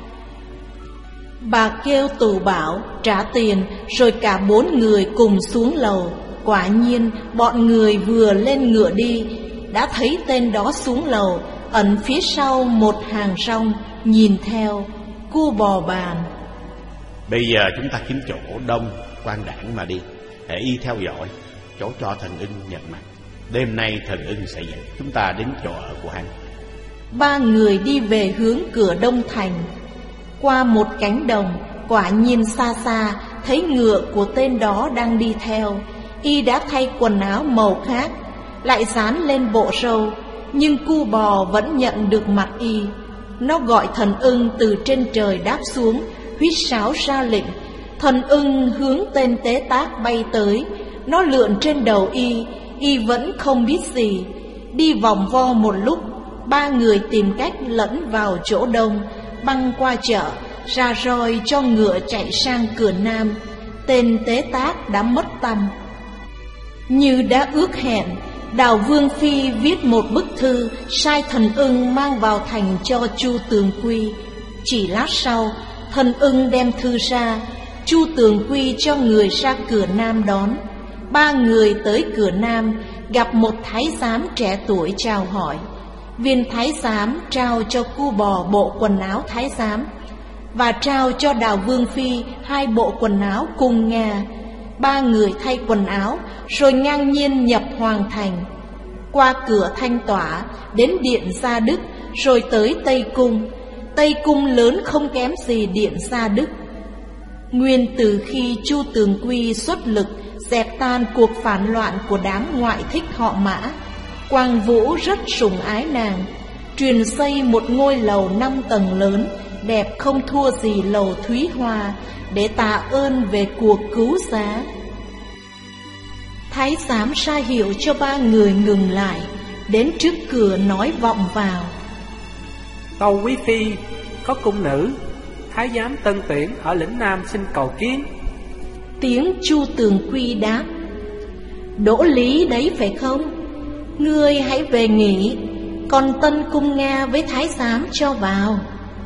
Bà kêu Tửu Bảo trả tiền, rồi cả bốn người cùng xuống lầu. Quả nhiên bọn người vừa lên ngựa đi, đã thấy tên đó xuống lầu, ẩn phía sau một hàng rong, nhìn theo. Cua Bò bàn: Bây giờ chúng ta kiếm chỗ đông, quan đảng mà đi, để y theo dõi, chỗ cho thần ưng nhận mặt. Đêm nay thần ưng sẽ dẫn chúng ta đến chỗ ở của hắn. Ba người đi về hướng cửa Đông Thành. Qua một cánh đồng, quả nhiên xa xa thấy ngựa của tên đó đang đi theo. Y đã thay quần áo màu khác, lại dán lên bộ râu, nhưng Cua Bò vẫn nhận được mặt y. Nó gọi thần ưng từ trên trời đáp xuống, huýt sáo ra lệnh. Thần ưng hướng tên tế tác bay tới. Nó lượn trên đầu y, y vẫn không biết gì. Đi vòng vo một lúc, ba người tìm cách lẫn vào chỗ đông, băng qua chợ, ra roi cho ngựa chạy sang cửa Nam. Tên tế tác đã mất tăm. Như đã ước hẹn, Đào Vương Phi viết một bức thư sai thần ưng mang vào thành cho Chu Tường Quy. Chỉ lát sau, thần ưng đem thư ra. Chu Tường Quy cho người ra cửa Nam đón. Ba người tới cửa Nam, gặp một thái giám trẻ tuổi chào hỏi. Viên thái giám trao cho Cua Bò bộ quần áo thái giám, và trao cho Đào Vương Phi hai bộ quần áo cùng Nga. Ba người thay quần áo, rồi ngang nhiên nhập hoàng thành. Qua cửa Thanh Tỏa, đến điện Gia Đức, rồi tới Tây Cung. Tây Cung lớn không kém gì điện Gia Đức. Nguyên từ khi Chu Tường Quy xuất lực dẹp tan cuộc phản loạn của đám ngoại thích họ Mã, Quang Vũ rất sủng ái nàng, truyền xây một ngôi lầu năm tầng lớn, đẹp không thua gì lầu Thúy Hoa, để tạ ơn về cuộc cứu giá. Thái giám ra hiệu cho ba người ngừng lại, đến trước cửa nói vọng vào: Tâu quý phi, có cung nữ thái giám Tân Tuyển ở lĩnh Nam xin cầu kiến. Tiếng Chu Tường Quy đáp: Đỗ Lý đấy phải không? Ngươi hãy về nghỉ, còn Tân Cung Nga với thái giám cho vào.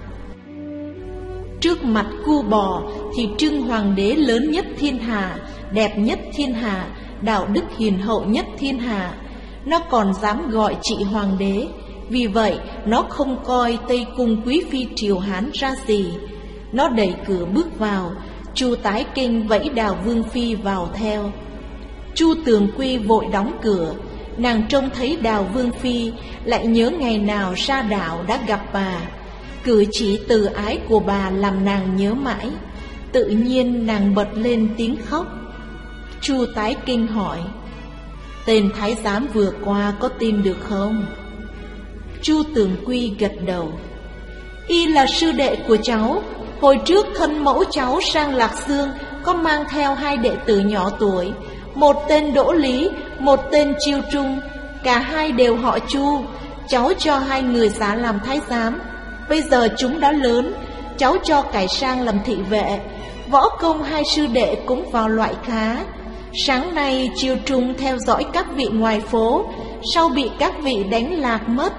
Trước mặt Cua Bò thì trưng hoàng đế lớn nhất thiên hạ, đẹp nhất thiên hạ, đạo đức hiền hậu nhất thiên hạ. Nó còn dám gọi chị hoàng đế. Vì vậy nó không coi Tây Cung quý phi triều Hán ra gì. Nó đẩy cửa bước vào. Chu Tái Kinh vẫy Đào Vương Phi vào theo. Chu Tường Quy vội đóng cửa. Nàng trông thấy Đào Vương Phi, lại nhớ ngày nào ra đảo đã gặp bà. Cử chỉ từ ái của bà làm nàng nhớ mãi. Tự nhiên nàng bật lên tiếng khóc. Chu Tái Kinh hỏi: Tên thái giám vừa qua có tin được không? Chu Tường Quy gật đầu: Y là sư đệ của cháu. Hồi trước thân mẫu cháu sang Lạc Dương, có mang theo hai đệ tử nhỏ tuổi. một tên Đỗ Lý, một tên Chiêu Trung. Cả hai đều họ Chu. Cháu cho hai người giá làm thái giám. Bây giờ chúng đã lớn, cháu cho cải sang làm thị vệ. Võ công hai sư đệ cũng vào loại khá. Sáng nay Chiêu Trung theo dõi các vị ngoài phố, sau bị các vị đánh lạc mất.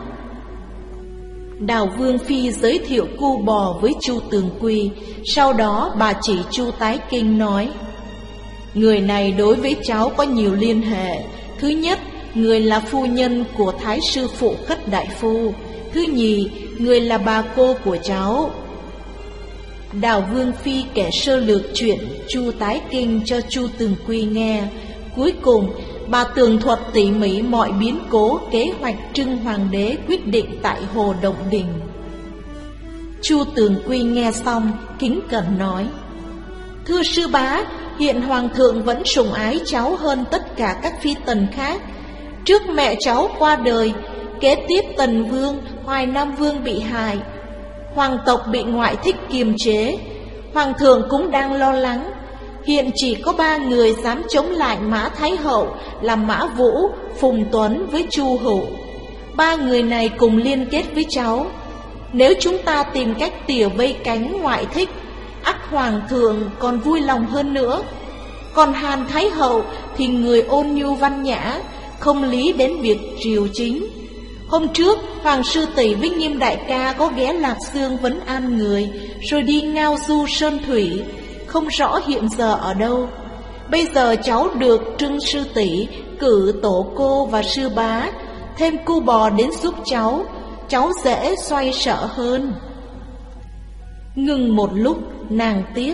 Đào Vương Phi giới thiệu cu bò với Chu Tường Quy. Sau đó bà chỉ Chu Tái Kinh nói: người này đối với cháu có nhiều liên hệ. Thứ nhất, người là phu nhân của Thái sư phụ Khất đại phu. Thứ nhì, người là bà cô của cháu. Đào Vương Phi kể sơ lược chuyện Chu Tái Kinh cho Chu Tường Quy nghe. Cuối cùng bà tường thuật tỉ mỉ mọi biến cố kế hoạch trưng hoàng đế quyết định tại Hồ Động Đình. Chu Tường Quy nghe xong kính cẩn nói: thưa sư bá, hiện hoàng thượng vẫn sủng ái cháu hơn tất cả các phi tần khác. Trước mẹ cháu qua đời, kế tiếp Tần Vương, Hoài Nam Vương bị hại, hoàng tộc bị ngoại thích kiềm chế. Hoàng thượng cũng đang lo lắng. Hiện chỉ có ba người dám chống lại Mã Thái Hậu là Mã Vũ, Phùng Tuấn với Chu Hữu. Ba người này cùng liên kết với cháu. Nếu chúng ta tìm cách tỉa vây cánh ngoại thích, ắt hoàng thượng còn vui lòng hơn nữa. Còn Hàn Thái Hậu thì người ôn nhu văn nhã, không lý đến việc triều chính. Hôm trước hoàng sư tỷ với Nghiêm đại ca có ghé Lạc Dương vấn an người, rồi đi ngao du sơn thủy, không rõ hiện giờ ở đâu. Bây giờ cháu được Trưng sư tỷ cử tổ cô và sư bá, thêm cu bò đến giúp cháu, cháu dễ xoay sở hơn. Ngừng một lúc, nàng tiếp: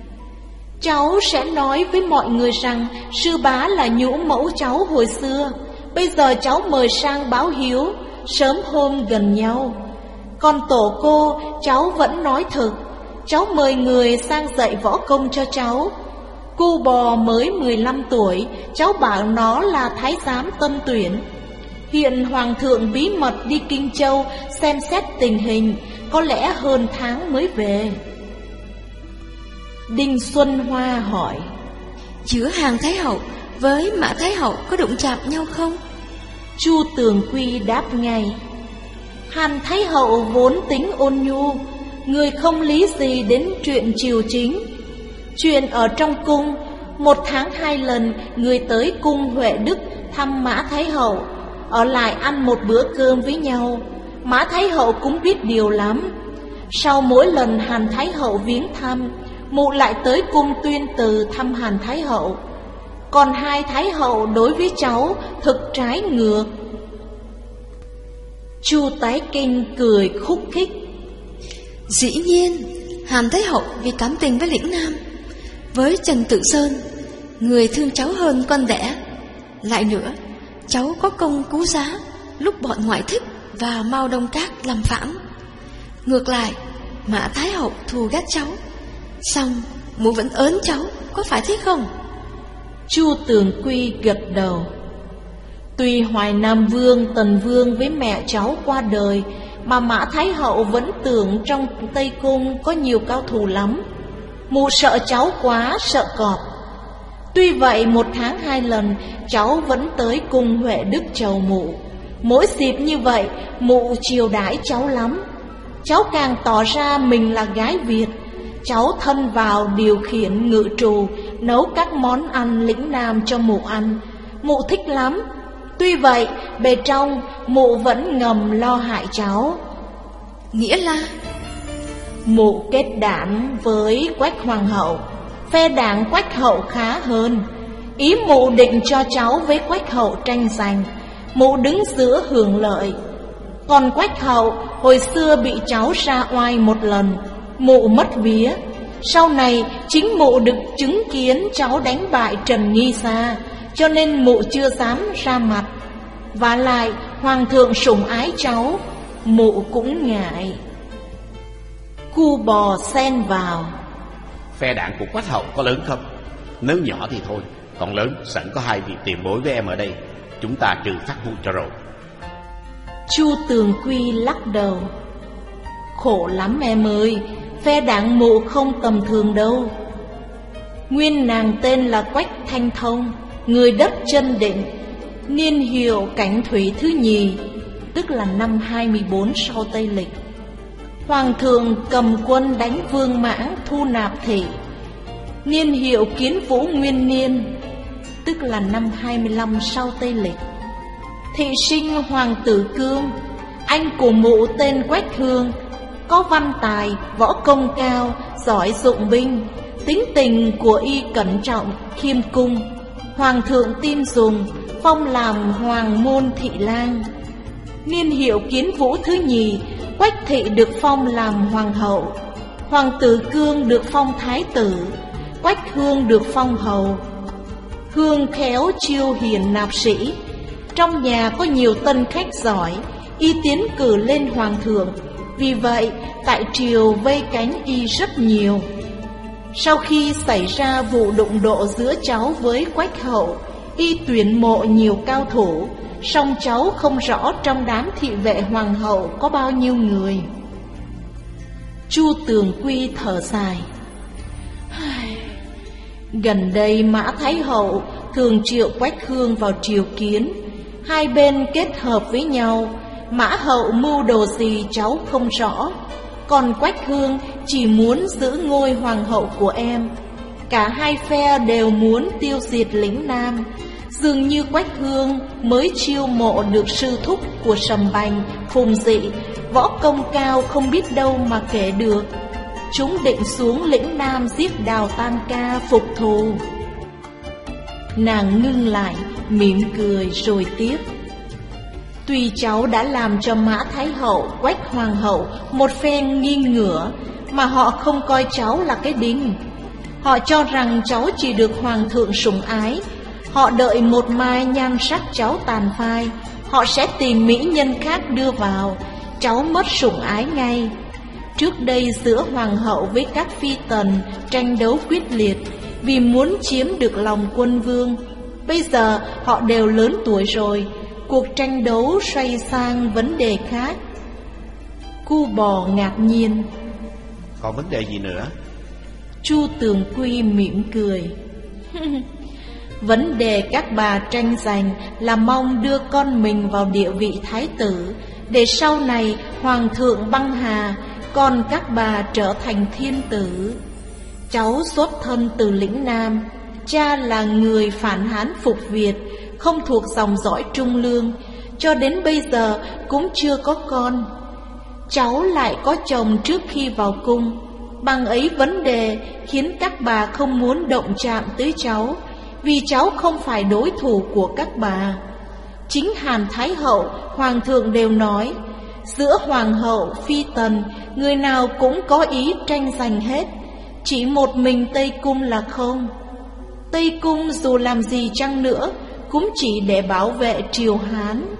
cháu sẽ nói với mọi người rằng sư bá là nhũ mẫu cháu hồi xưa. Bây giờ cháu mời sang báo hiếu, sớm hôm gần nhau. Còn tổ cô cháu vẫn nói thật, cháu mời người sang dạy võ công cho cháu. Cu bò mới mười lăm tuổi, cháu bảo nó là thái giám tân tuyển. Hiện hoàng thượng bí mật đi Kinh Châu xem xét tình hình, có lẽ hơn tháng mới về. Đinh Xuân Hoa hỏi: giữa Hàn Thái Hậu với Mã Thái Hậu có đụng chạm nhau không? Chu Tường Quy đáp ngay: Hàn Thái Hậu vốn tính ôn nhu, người không lý gì đến chuyện triều chính. Chuyện ở trong cung, một tháng hai lần người tới cung Huệ Đức thăm Mã Thái Hậu, ở lại ăn một bữa cơm với nhau. Mã Thái Hậu cũng biết điều lắm. Sau mỗi lần Hàn Thái Hậu viếng thăm, mụ lại tới cung Tuyên Từ thăm Hàn Thái Hậu. Còn hai Thái Hậu đối với cháu thực trái ngược. Chu Tái Kinh cười khúc khích: dĩ nhiên, Hàn Thái Hậu vì cảm tình với Liễn Nam, với Trần Tự Sơn, người thương cháu hơn con đẻ. Lại nữa, cháu có công cứu giá lúc bọn ngoại thích và Mao Đông Các làm phản. Ngược lại, Mã Thái Hậu thù ghét cháu, xong mụ vẫn ớn cháu, có phải thế không? Chu Tường Quy gật đầu. Tuy Hoài Nam Vương, Tần Vương với mẹ cháu qua đời, mà Mã Thái Hậu vẫn tưởng trong Tây Cung có nhiều cao thủ lắm. Mụ sợ cháu quá, sợ cọp. Tuy vậy một tháng hai lần cháu vẫn tới cung Huệ Đức chầu mụ. Mỗi dịp như vậy mụ chiều đãi cháu lắm. Cháu càng tỏ ra mình là gái Việt. Cháu thân vào điều khiển ngự trù, nấu các món ăn lĩnh nam cho mụ ăn. Mụ thích lắm. Tuy vậy bề trong mụ vẫn ngầm lo hại cháu. Nghĩa là mụ kết đảng với Quách Hoàng hậu. Phe đảng Quách hậu khá hơn. Ý mụ định cho cháu với Quách hậu tranh giành, mụ đứng giữa hưởng lợi. Còn Quách hậu hồi xưa bị cháu ra oai một lần, mụ mất vía. Sau này chính mụ được chứng kiến cháu đánh bại Trần Nghi Sa, cho nên mụ chưa dám ra mặt. Và lại hoàng thượng sủng ái cháu, mụ cũng ngại. Cu bò xen vào: phe đảng của Quách hậu có lớn không? Nếu nhỏ thì thôi, còn lớn sẵn có hai vị tiền bối với em ở đây, chúng ta trừ phát vụ cho rồi. Chu Tường Quy lắc đầu: khổ lắm em ơi, phe đảng mụ không tầm thường đâu. Nguyên nàng tên là Quách Thanh Thông, người đất chân định, niên hiệu Cảnh Thủy thứ nhì, tức là năm hai mươi bốn sau Tây Lịch. Hoàng thượng cầm quân đánh Vương Mãng thu nạp thị, niên hiệu Kiến Vũ nguyên niên, tức là năm hai mươi lăm sau Tây Lịch. Thị sinh Hoàng tử Cương, anh của mụ tên Quách Hương, có văn tài, võ công cao, giỏi dụng binh, tính tình của y cẩn trọng, khiêm cung. Hoàng thượng tin dùng, phong làm Hoàng môn thị lang. Niên hiệu Kiến Vũ thứ nhì, Quách thị được phong làm hoàng hậu, Hoàng tử Cương được phong thái tử, Quách Hương được phong hầu. Hương khéo chiêu hiền nạp sĩ, trong nhà có nhiều tân khách giỏi, y tiến cử lên hoàng thượng, vì vậy tại triều vây cánh y rất nhiều. Sau khi xảy ra vụ đụng độ giữa cháu với Quách hậu, y tuyển mộ nhiều cao thủ, song cháu không rõ trong đám thị vệ hoàng hậu có bao nhiêu người. Chu Tường Quy thở dài. Gần đây Mã Thái hậu thường triệu Quách Hương vào triều kiến, hai bên kết hợp với nhau. Mã hậu mưu đồ gì cháu không rõ, còn Quách Hương chỉ muốn giữ ngôi hoàng hậu của em. Cả hai phe đều muốn tiêu diệt lĩnh Nam. Dường như Quách Hương mới chiêu mộ được sư thúc của Sầm Bành, Phùng Dị, võ công cao không biết đâu mà kể được. Chúng định xuống lĩnh Nam giết Đào Tam Ca phục thù. Nàng ngưng lại, mỉm cười rồi tiếp. Tuy cháu đã làm cho Mã Thái hậu, Quách hoàng hậu một phen nghi ngửa, mà họ không coi cháu là cái đinh. Họ cho rằng cháu chỉ được hoàng thượng sủng ái. Họ đợi một mai nhan sắc cháu tàn phai, họ sẽ tìm mỹ nhân khác đưa vào, cháu mất sủng ái ngay. Trước đây giữa hoàng hậu với các phi tần tranh đấu quyết liệt vì muốn chiếm được lòng quân vương. Bây giờ họ đều lớn tuổi rồi, cuộc tranh đấu xoay sang vấn đề khác. Cu Bò ngạc nhiên. Còn vấn đề gì nữa? Chu Tường Quy mỉm cười. Vấn đề các bà tranh giành là mong đưa con mình vào địa vị thái tử, để sau này hoàng thượng băng hà, còn các bà trở thành thiên tử. Cháu xuất thân từ lĩnh Nam, cha là người phản Hán phục Việt, không thuộc dòng dõi Trung Lương, cho đến bây giờ cũng chưa có con. Cháu lại có chồng trước khi vào cung, bằng ấy vấn đề khiến các bà không muốn động chạm tới cháu, vì cháu không phải đối thủ của các bà. Chính Hàn Thái hậu, hoàng thượng đều nói, giữa hoàng hậu, phi tần, người nào cũng có ý tranh giành hết, chỉ một mình Tây Cung là không. Tây Cung dù làm gì chăng nữa cũng chỉ để bảo vệ triều Hán.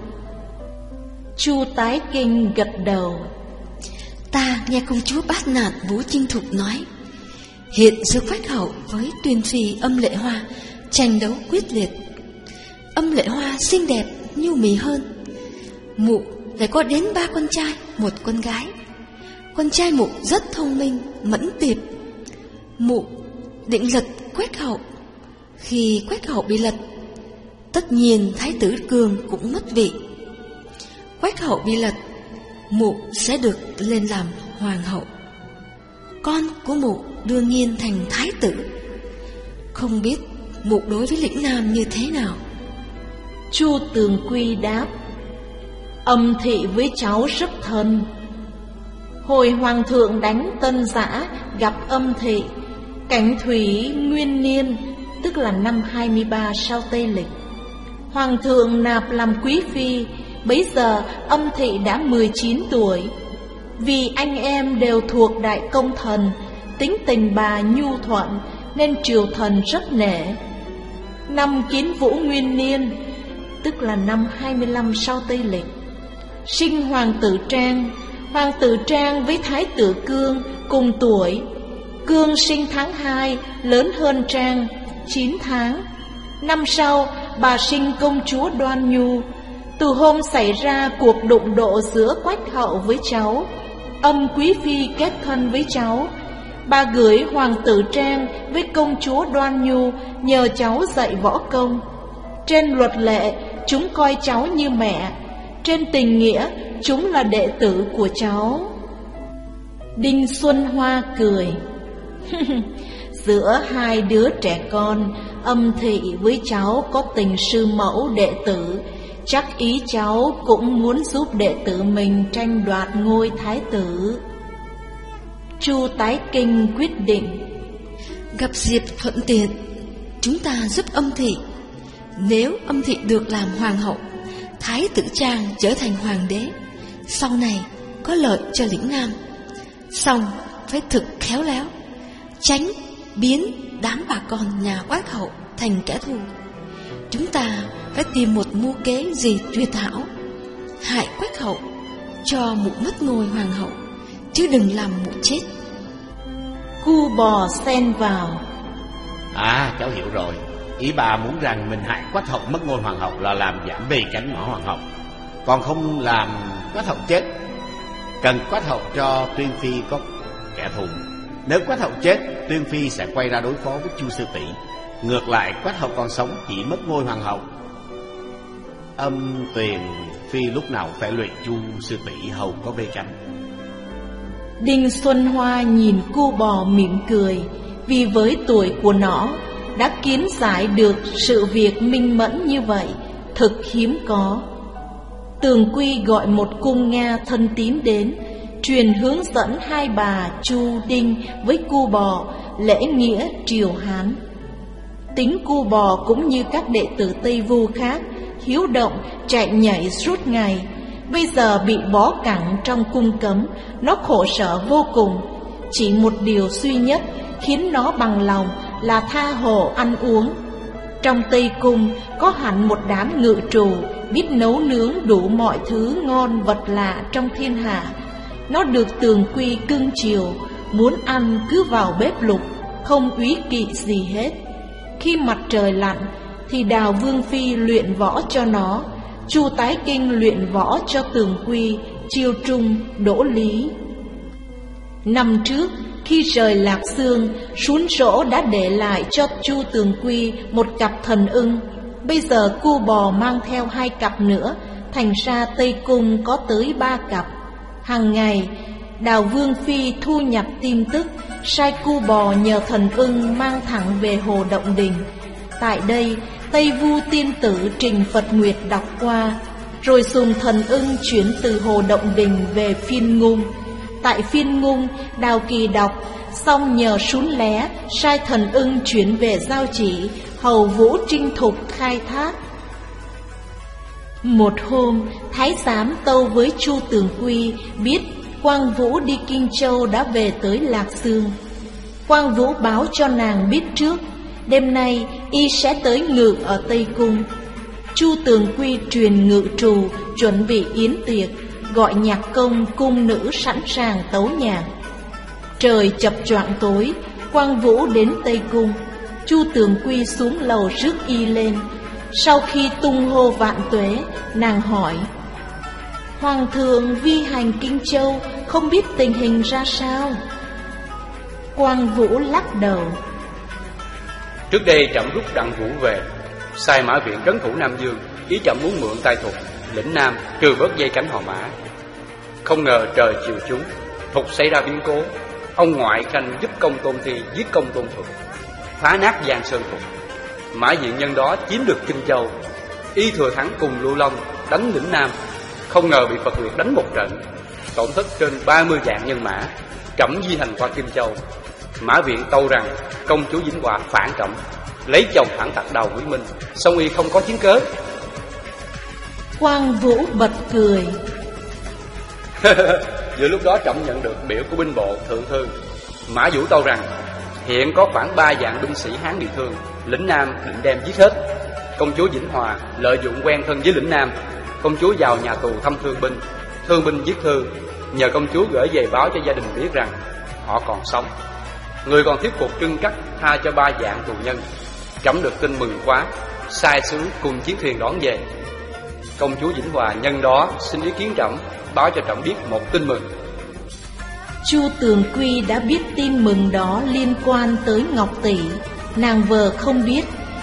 Chu Tái Kinh gật đầu. Ta nghe công chúa Bát Nạt Vũ Chinh Thục nói, hiện giữa Quách hậu với Tuyên phi Âm Lệ Hoa tranh đấu quyết liệt. Âm Lệ Hoa xinh đẹp nhu mì hơn, mụ lại có đến ba con trai, một con gái. Con trai mụ rất thông minh, mẫn tiệp. Mụ định lật Quách hậu. Khi Quách hậu bị lật, tất nhiên Thái tử Cường cũng mất vị. Quách hậu bị lật, mụ sẽ được lên làm hoàng hậu. Con của mụ đương nhiên thành thái tử. Không biết mụ đối với lĩnh Nam như thế nào? Chu Tường Quy đáp, Âm thị với cháu rất thân. Hồi hoàng thượng đánh Tân Giã gặp Âm thị, Cảnh Thủy nguyên niên, tức là năm hai mươi ba sau Tây Lịch. Hoàng thượng nạp làm quý phi, bấy giờ Âm thị đã mười chín tuổi. Vì anh em đều thuộc đại công thần, tính tình bà nhu thuận, nên triều thần rất nể. Năm Kiến Vũ nguyên niên, tức là năm hai mươi lăm sau Tây Lịch, sinh Hoàng tử Trang. Hoàng tử Trang với Thái tử Cương cùng tuổi. Cương sinh tháng hai, lớn hơn Trang chín tháng. Năm sau, bà sinh công chúa Đoan Nhu. Từ hôm xảy ra cuộc đụng độ giữa Quách hậu với cháu, Âm quý phi kết thân với cháu. Bà gửi Hoàng tử Trang với công chúa Đoan Nhu nhờ cháu dạy võ công. Trên luật lệ, chúng coi cháu như mẹ. Trên tình nghĩa, chúng là đệ tử của cháu. Đinh Xuân Hoa cười. Giữa hai đứa trẻ con, Âm Thị với cháu có tình sư mẫu đệ tử. Chắc ý cháu cũng muốn giúp đệ tử mình tranh đoạt ngôi thái tử. Chu Tái Kinh quyết định. Gặp dịp thuận tiện, chúng ta giúp Âm Thị. Nếu Âm Thị được làm hoàng hậu, Thái tử Trang trở thành hoàng đế, sau này có lợi cho lĩnh Nam. Xong phải thực khéo léo, tránh biến đám bà con nhà Quách hậu thành kẻ thù. Chúng ta phải tìm một mưu kế gì tuyệt hảo, hại Quách hậu, cho mụ mất ngôi hoàng hậu, chứ đừng làm mụ chết. Cu Bò xen vào. À, cháu hiểu rồi. Ý bà muốn rằng mình hại Quách hậu mất ngôi hoàng hậu là làm giảm bề cánh mỏ hoàng hậu, còn không làm Quách hậu chết. Cần Quách hậu cho Tuyên Phi có kẻ thù. Nếu Quách hậu chết, Tuyên Phi sẽ quay ra đối phó với Chu sư tỷ. Ngược lại, Quách hậu còn sống chỉ mất ngôi hoàng hậu. Âm Tuyền Phi lúc nào phải luyện Chu sư tỷ hầu có bề cánh. Đinh Xuân Hoa nhìn Cu Bò mỉm cười, vì với tuổi của nó đã kiến giải được sự việc minh mẫn như vậy thực hiếm có. Tường Quy gọi một cung Nga thân tín đến, truyền hướng dẫn hai bà Chu Đinh với Cu Bò lễ nghĩa triều Hán. Tính Cu Bò cũng như các đệ tử Tây Vu khác, hiếu động chạy nhảy suốt ngày. Bây giờ bị bó cẳng trong cung cấm, nó khổ sở vô cùng. Chỉ một điều duy nhất khiến nó bằng lòng là tha hồ ăn uống. Trong Tây Cung có hẳn một đám ngự trù biết nấu nướng đủ mọi thứ ngon vật lạ trong thiên hạ. Nó được Tường Quy cưng chiều, muốn ăn cứ vào bếp lục, không úy kỵ gì hết. Khi mặt trời lặn thì Đào Vương Phi luyện võ cho nó, Chu Tái Kinh luyện võ cho Tường Quy, Chiêu Trung, Đỗ Lý. Năm trước, khi rời Lạc Xương, Sún Rỗ đã để lại cho Chu Tường Quy một cặp thần ưng. Bây giờ Cu Bò mang theo hai cặp nữa, thành ra Tây Cung có tới ba cặp. Hàng ngày, Đào Vương Phi thu nhập tin tức, sai Cu Bò nhờ thần ưng mang thẳng về Hồ Động Đình. Tại đây, Tây Vu tiên tử Trình Phật Nguyệt đọc qua, rồi dùng thần ưng chuyển từ Hồ Động Đình về Phiên Ngung. Tại Phiên Ngung, Đào Kỳ đọc, xong nhờ Sún Lé sai thần ưng chuyển về Giao Chỉ, hầu Vũ Trinh Thục khai thác. Một hôm, Thái giám tâu với Chu Tường Quy biết Quang Vũ đi Kinh Châu đã về tới Lạc Xương. Quang Vũ báo cho nàng biết trước, đêm nay y sẽ tới ngự ở Tây Cung. Chu Tường Quy truyền ngự trù chuẩn bị yến tiệc, gọi nhạc công cung nữ sẵn sàng tấu nhạc. Trời chập choạng tối, Quang Vũ đến Tây Cung. Chu Tường Quy xuống lầu rước y lên. Sau khi tung hô vạn tuế, nàng hỏi: Hoàng thượng vi hành Kinh Châu, không biết tình hình ra sao? Quang Vũ lắc đầu: Trước đây trẫm rút Đặng Vũ về, sai Mã Viện trấn thủ Nam Dương, ý trẫm muốn mượn tay Thục lĩnh Nam, trừ bớt dây cánh họ Mã. Không ngờ trời chiều chúng, Thục xảy ra biến cố. Ông ngoại khanh giúp công Tôn Thi giết công Tôn Thục, phá nát Giang Sơn Thục. Mã Viện nhân đó chiếm được Kinh Châu, y thừa thắng cùng Lưu Long đánh lĩnh Nam. Không ngờ bị Phật Nguyệt đánh một trận, tổn thất trên ba mươi vạn nhân mã. Trẫm di hành qua Kim Châu. Mã Viện tâu rằng công chúa Vĩnh Hòa phản trẫm, lấy chồng phản tặc Đào Quý Minh, song y không có chứng cớ. Quang Vũ bật cười. Giữa lúc đó trẫm nhận được biểu của binh bộ thượng thư Mã Vũ tâu rằng hiện có khoảng ba vạn binh sĩ Hán bị thương, lĩnh Nam định đem giết hết. Công chúa Vĩnh Hòa lợi dụng quen thân với lĩnh Nam, công chúa vào nhà tù thăm thương binh, thương binh viết thư nhờ công chúa gửi về báo cho gia đình biết rằng họ còn sống. Người còn thuyết phục trưng cắt tha cho ba vạn tù nhân. Trẫm được tin mừng quá, sai sứ cùng chiến thuyền đón về. Công chúa Vĩnh Hòa nhân đó xin ý kiến trẫm, báo cho trẫm biết một tin mừng. Chu Tường Quy đã biết tin mừng đó liên quan tới Ngọc Tỷ. Nàng vờ không biết,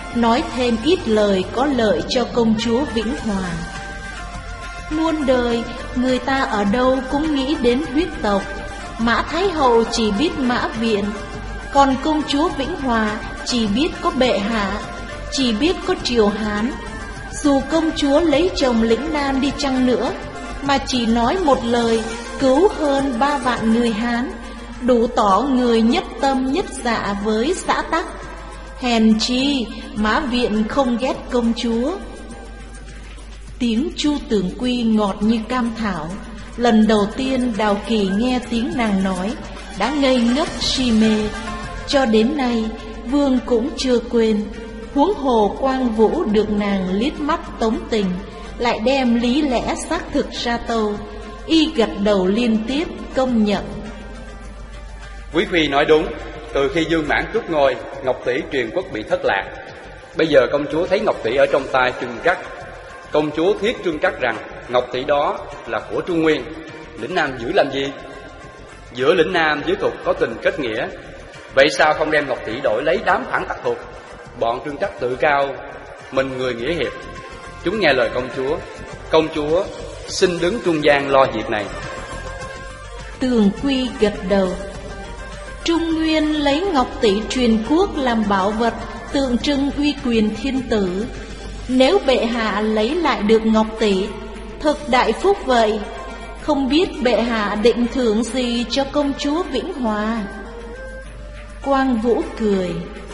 nói thêm ít lời có lợi cho công chúa Vĩnh Hòa. Muôn đời, người ta ở đâu cũng nghĩ đến huyết tộc. Mã Thái Hậu chỉ biết Mã Viện, còn công chúa Vĩnh Hòa chỉ biết có bệ hạ, chỉ biết có Triều Hán. Dù công chúa lấy chồng lĩnh Nam đi chăng nữa, mà chỉ nói một lời cứu hơn ba vạn người Hán, đủ tỏ người nhất tâm nhất dạ với xã tắc. Hèn chi Mã Viện không ghét công chúa. Tiếng Chu Tường Quy ngọt như cam thảo. Lần đầu tiên Đào Kỳ nghe tiếng nàng nói đã ngây ngất si mê. Cho đến nay vương cũng chưa quên. Huống hồ Quang Vũ được nàng liếc mắt tống tình, lại đem lý lẽ xác thực ra tâu. Y gật đầu liên tiếp công nhận. Quý phi nói đúng. Từ khi Dương Mãn cướp ngôi, Ngọc Tỷ truyền quốc bị thất lạc. Bây giờ công chúa thấy Ngọc Tỷ ở trong tay Trương Trắc. Công chúa thiết Trương Trắc rằng Ngọc Tỷ đó là của Trung Nguyên, lĩnh Nam giữ làm gì? Giữa lĩnh Nam với Thục có tình kết nghĩa, vậy sao không đem Ngọc Tỷ đổi lấy đám phản tặc Thục? Bọn Trương Trắc tự cao mình người nghĩa hiệp, chúng nghe lời công chúa. Công chúa xin đứng trung gian lo việc này. Tường Quy gật đầu. Trung Nguyên lấy Ngọc Tỷ truyền quốc làm bảo vật, tượng trưng uy quyền thiên tử. Nếu bệ hạ lấy lại được Ngọc Tỷ, thực đại phúc vậy. Không biết bệ hạ định thưởng gì cho công chúa Vĩnh Hòa? Quang Vũ cười.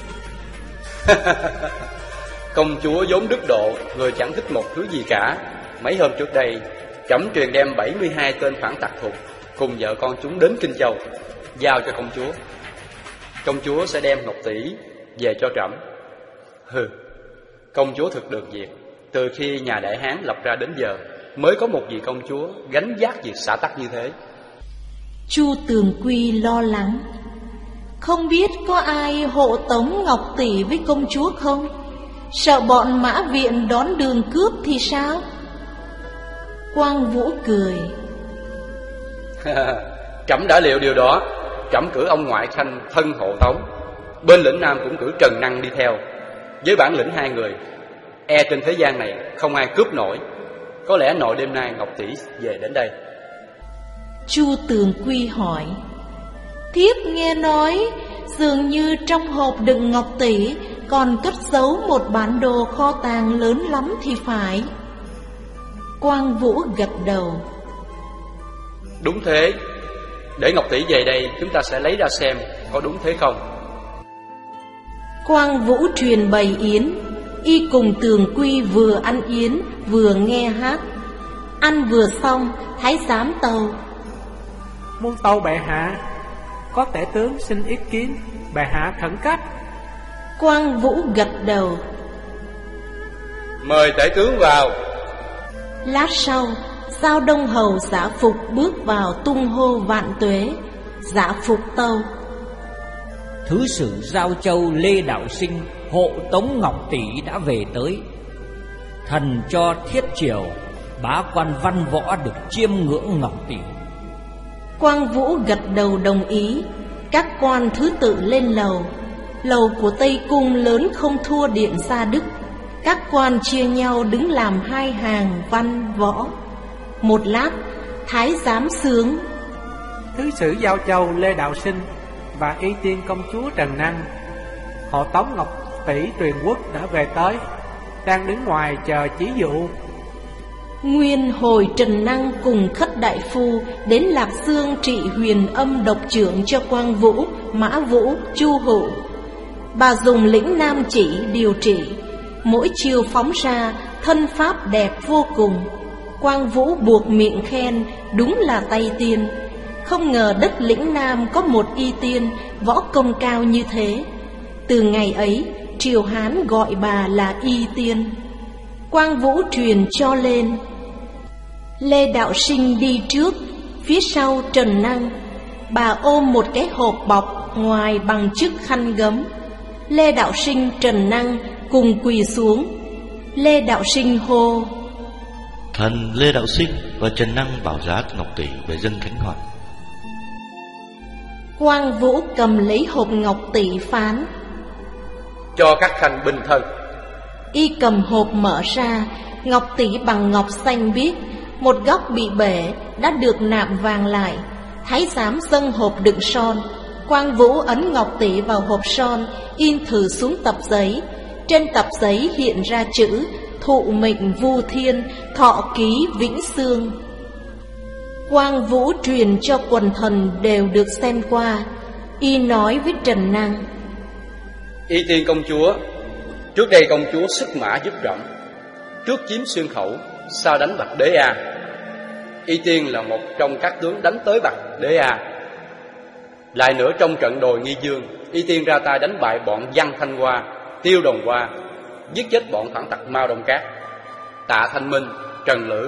Công chúa vốn đức độ, người chẳng thích một thứ gì cả. Mấy hôm trước đây, trẫm truyền đem bảy mươi hai tên phản tặc Thục cùng vợ con chúng đến Kinh Châu, giao cho công chúa. Công chúa sẽ đem Ngọc Tỷ về cho trẫm. Hừ, công chúa thực được việc. Từ khi nhà Đại Hán lập ra đến giờ, mới có một vị công chúa gánh vác việc xã tắc như thế. Chu Tường Quy lo lắng. Không biết có ai hộ tống Ngọc Tỷ với công chúa không? Sợ bọn Mã Viện đón đường cướp thì sao? Quang Vũ cười. Trẫm đã liệu điều đó. Trẫm cử ông ngoại khanh thân hộ tống. Bên lĩnh Nam cũng cử Trần Năng đi theo. Với bản lĩnh hai người, e trên thế gian này không ai cướp nổi. Có lẽ nội đêm nay Ngọc Tỷ về đến đây. Chu Tường Quy hỏi. Thiếp nghe nói dường như trong hộp đựng Ngọc Tỷ còn cất giấu một bản đồ kho tàng lớn lắm thì phải. Quang Vũ gật đầu. Đúng thế. Để Ngọc Tỷ về đây, chúng ta sẽ lấy ra xem có đúng thế không. Quang Vũ truyền bày yến. Y cùng Tường Quy vừa ăn yến vừa nghe hát. Ăn vừa xong, thái giám tâu. Muôn tâu bệ hạ, có tể tướng xin ý kiến bệ hạ khẩn cấp. Quang Vũ gật đầu. Mời tể tướng vào. Lát sau, Giao Đông Hầu Giả Phục bước vào tung hô vạn tuế. Giả Phục tâu. Thứ sử Giao Châu Lê Đạo Sinh hộ tống Ngọc Tỷ đã về tới. Thần cho thiết triều bá quan văn võ được chiêm ngưỡng Ngọc Tỷ. Quang Vũ gật đầu đồng ý. Các quan thứ tự lên lầu. Lầu của Tây Cung lớn không thua Điện Gia Đức. Các quan chia nhau đứng làm hai hàng văn võ. Một lát, thái giám sướng. Thứ sử Giao Châu Lê Đạo Sinh và y tiên công chúa Trần Năng hộ tống Ngọc Tỷ truyền quốc đã về tới, đang đứng ngoài chờ chỉ dụ. Nguyên hồi Trần Năng cùng Khất Đại Phu đến Lạc Dương trị huyền âm độc trưởng cho Quang Vũ, Mã Vũ, Chu Hụ. Bà dùng lĩnh Nam chỉ điều trị, mỗi chiều phóng ra thân pháp đẹp vô cùng. Quang Vũ buộc miệng khen đúng là tay tiên. Không ngờ đất lĩnh Nam có một y tiên võ công cao như thế. Từ ngày ấy, Triều Hán gọi bà là y tiên. Quang Vũ truyền cho lên. Lê Đạo Sinh đi trước, phía sau Trần Năng. Bà ôm một cái hộp bọc ngoài bằng chiếc khăn gấm. Lê Đạo Sinh, Trần Năng cùng quỳ xuống. Lê Đạo Sinh hô. Thần Lê Đạo Sinh và Trần Năng bảo giá Ngọc Tỷ về dân Khánh Hòa. Quang Vũ cầm lấy hộp Ngọc Tỷ phán. Cho các khanh bình thân. Y cầm hộp mở ra, ngọc tỷ bằng ngọc xanh biếc, một góc bị bể đã được nạm vàng lại. Thái giám dâng hộp đựng son. Quang Vũ ấn ngọc tỷ vào hộp son, in thử xuống tập giấy. Trên tập giấy hiện ra chữ thụ mệnh vu thiên, thọ ký vĩnh xương. Quang Vũ truyền cho quần thần đều được xem qua. Y nói với Trần Năng: Y Tiên công chúa, trước đây công chúa sức mã giúp Trẫm, trước chiếm Xuyên Khẩu, sau đánh Bạch Đế A. Y Tiên là một trong các tướng đánh tới Bạch Đế A. Lại nữa trong trận đồi Nghi Dương, Y Tiên ra tay đánh bại bọn Văn Thanh Hoa, Tiêu Đồng Hoa, giết chết bọn phản tặc Mao Đông Cát, Tạ Thanh Minh, Trần Lữ.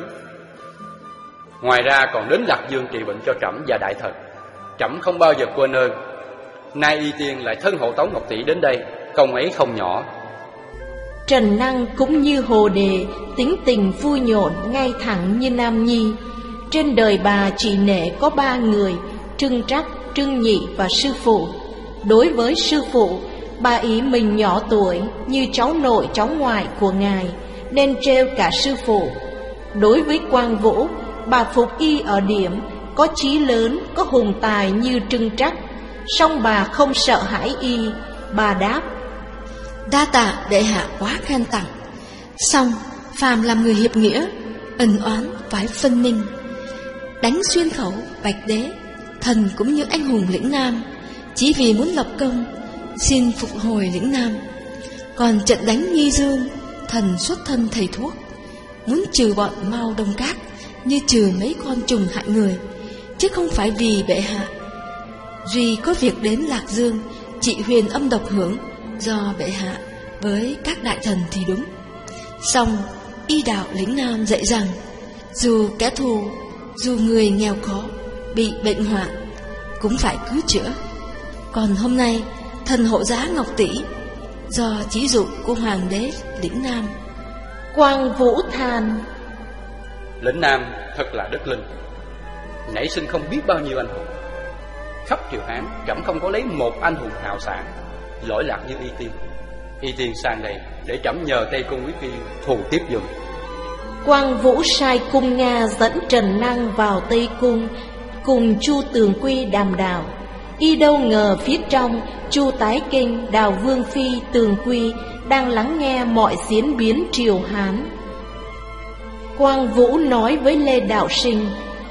Ngoài ra còn đến Lạc Dương trị bệnh cho Trẫm và đại thần. Trẫm không bao giờ quên ơn. Nay Y Tiên lại thân hộ tống ngọc tỷ đến đây, công ấy không nhỏ. Trần Năng cũng như Hồ Đề, tính tình vui nhộn, ngay thẳng như Nam Nhi. Trên đời bà chỉ nể có ba người: Trưng Trắc, Trưng Nhị và sư phụ. Đối với sư phụ, bà ý mình nhỏ tuổi như cháu nội cháu ngoại của ngài, nên trêu cả sư phụ. Đối với Quang Vũ, bà phục y ở điểm có chí lớn, có hùng tài như Trưng Trắc, song bà không sợ hãi y. Bà đáp: Đa tạ đệ hạ quá khen tặng. Song phàm làm người hiệp nghĩa, ân oán phải phân minh. Đánh Xuyên Khẩu, Bạch Đế, thần cũng như anh hùng lĩnh Nam, chỉ vì muốn lập công, xin phục hồi lĩnh Nam. Còn trận đánh Nghi Dương, thần xuất thân thầy thuốc, muốn trừ bọn Mao Đông Cát như trừ mấy con trùng hại người, chứ không phải vì bệ hạ. Duy có việc đến Lạc Dương trị huyền âm độc hưởng do bệ hạ với các đại thần thì đúng. Song y đạo lĩnh Nam dạy rằng, dù kẻ thù, dù người nghèo khó, bị bệnh hoạn, cũng phải cứu chữa. Còn hôm nay thần hộ giá ngọc tỷ, do chỉ dụ của hoàng đế lĩnh Nam. Quang Vũ than: Lĩnh Nam thật là đất linh, nảy sinh không biết bao nhiêu anh hùng. Khắp triều Hán, Trẫm không có lấy một anh hùng hào sảng, lỗi lạc như Y Tiên. Y Tiên sang đây để Trẫm nhờ Tây Cung quý phi thù tiếp dùng. Quang Vũ sai cung Nga dẫn Trần Năng vào Tây Cung, cùng Chu Tường Quy đàm đạo. Y đâu ngờ phía trong, Chu Tái Kinh, Đào Vương Phi, Tường Quy đang lắng nghe mọi diễn biến triều Hán. Quang Vũ nói với Lê Đạo Sinh: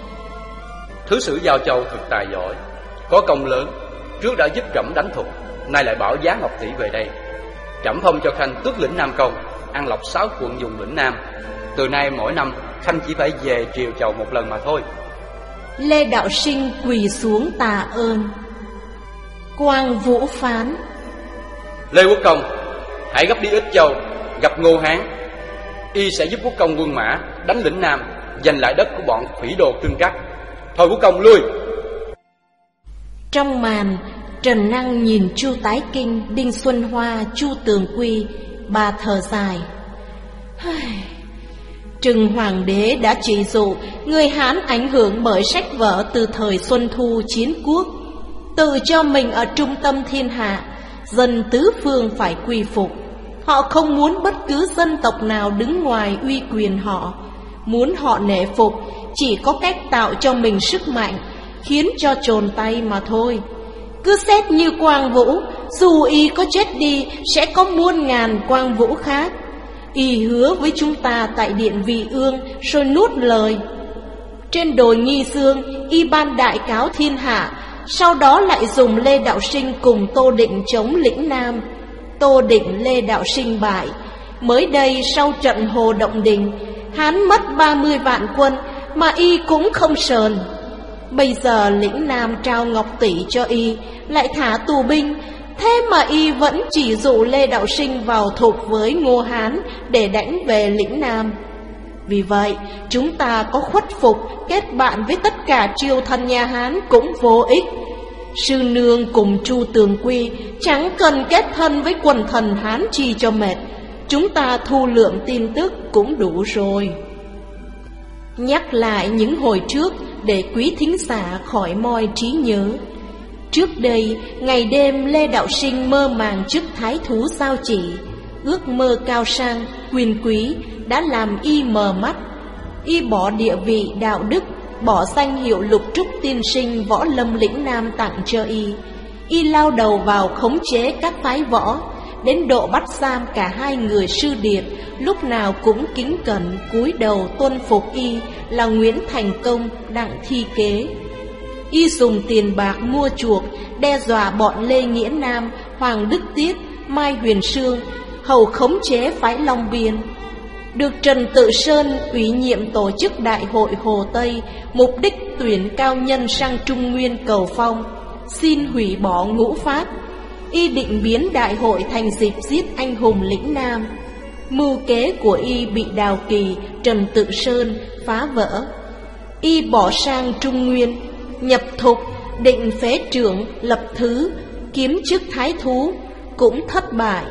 Thứ sử Giao Châu thực tài giỏi, có công lớn, trước đã giúp Trẫm đánh thục, nay lại bảo giá ngọc tỷ về đây. Trẫm phong cho Khanh tước lĩnh Nam công, ăn lộc sáu quận dùng lĩnh Nam. Từ nay mỗi năm Khanh chỉ phải về triều chầu một lần mà thôi. Lê Đạo Sinh quỳ xuống tạ ơn. Quang Vũ phán: Lê Quốc Công, hãy gấp đi Ích Châu gặp Ngô Hán. Y sẽ giúp Quốc Công quân mã đánh lĩnh Nam, giành lại đất của bọn phỉ đồ Trưng Trắc. Thôi Quốc Công lui. Trong màn, Trần Năng nhìn Chu Tái Kinh, Đinh Xuân Hoa, Chu Tường Quy. Bà thở dài: Trừng Hoàng đế đã chỉ dụ người Hán ảnh hưởng bởi sách vở từ thời Xuân Thu chiến quốc, tự cho mình ở trung tâm thiên hạ, dân tứ phương phải quy phục. Họ không muốn bất cứ dân tộc nào đứng ngoài uy quyền họ. Muốn họ nể phục, chỉ có cách tạo cho mình sức mạnh, khiến cho trồn tay mà thôi. Cứ xét như Quang Vũ, dù y có chết đi, sẽ có muôn ngàn Quang Vũ khác. Y hứa với chúng ta tại điện Vị Ương, rồi nuốt lời. Trên đồi Nghi Dương, y ban đại cáo thiên hạ, sau đó lại dùng Lê Đạo Sinh cùng Tô Định chống lĩnh Nam. Tô Định Lê Đạo Sinh bại. Mới đây sau trận Hồ Động Đình, Hán mất ba mươi vạn quân mà y cũng không sờn. Bây giờ lĩnh Nam trao ngọc tỷ cho y, lại thả tù binh, thế mà y vẫn chỉ dụ Lê Đạo Sinh vào thục với Ngô Hán để đánh về lĩnh Nam. Vì vậy chúng ta có khuất phục, kết bạn với tất cả triều thần nhà Hán cũng vô ích. Sư nương cùng Chu Tường Quy chẳng cần kết thân với quần thần Hán chi cho mệt. Chúng ta thu lượng tin tức cũng đủ rồi. Nhắc lại những hồi trước để quý thính giả khỏi moi trí nhớ. Trước đây, ngày đêm Lê Đạo Sinh mơ màng chức thái thú giao chỉ. ước mơ cao sang, quyền quý đã làm y mờ mắt. Y bỏ địa vị đạo đức, bỏ danh hiệu Lục Trúc tiên sinh võ lâm lĩnh Nam tặng cho y. Y lao đầu vào khống chế các phái võ, đến độ bắt giam cả hai người sư điệt, lúc nào cũng kính cẩn cúi đầu tuân phục y là Nguyễn Thành Công, Đặng Thi Kế. Y dùng tiền bạc mua chuộc, đe dọa bọn Lê Nghĩa Nam, Hoàng Đức Tiết, Mai Huyền Sương, hầu khống chế phái Long Biên. Được Trần Tự Sơn ủy nhiệm tổ chức Đại hội Hồ Tây, mục đích tuyển cao nhân sang Trung Nguyên cầu phong, xin hủy bỏ ngũ pháp. Y định biến đại hội thành dịp giết anh hùng lĩnh Nam. Mưu kế của y bị Đào Kỳ, Trần Tự Sơn phá vỡ. Y bỏ sang Trung Nguyên, nhập thục, định phế trưởng, lập thứ, kiếm chức thái thú, cũng thất bại.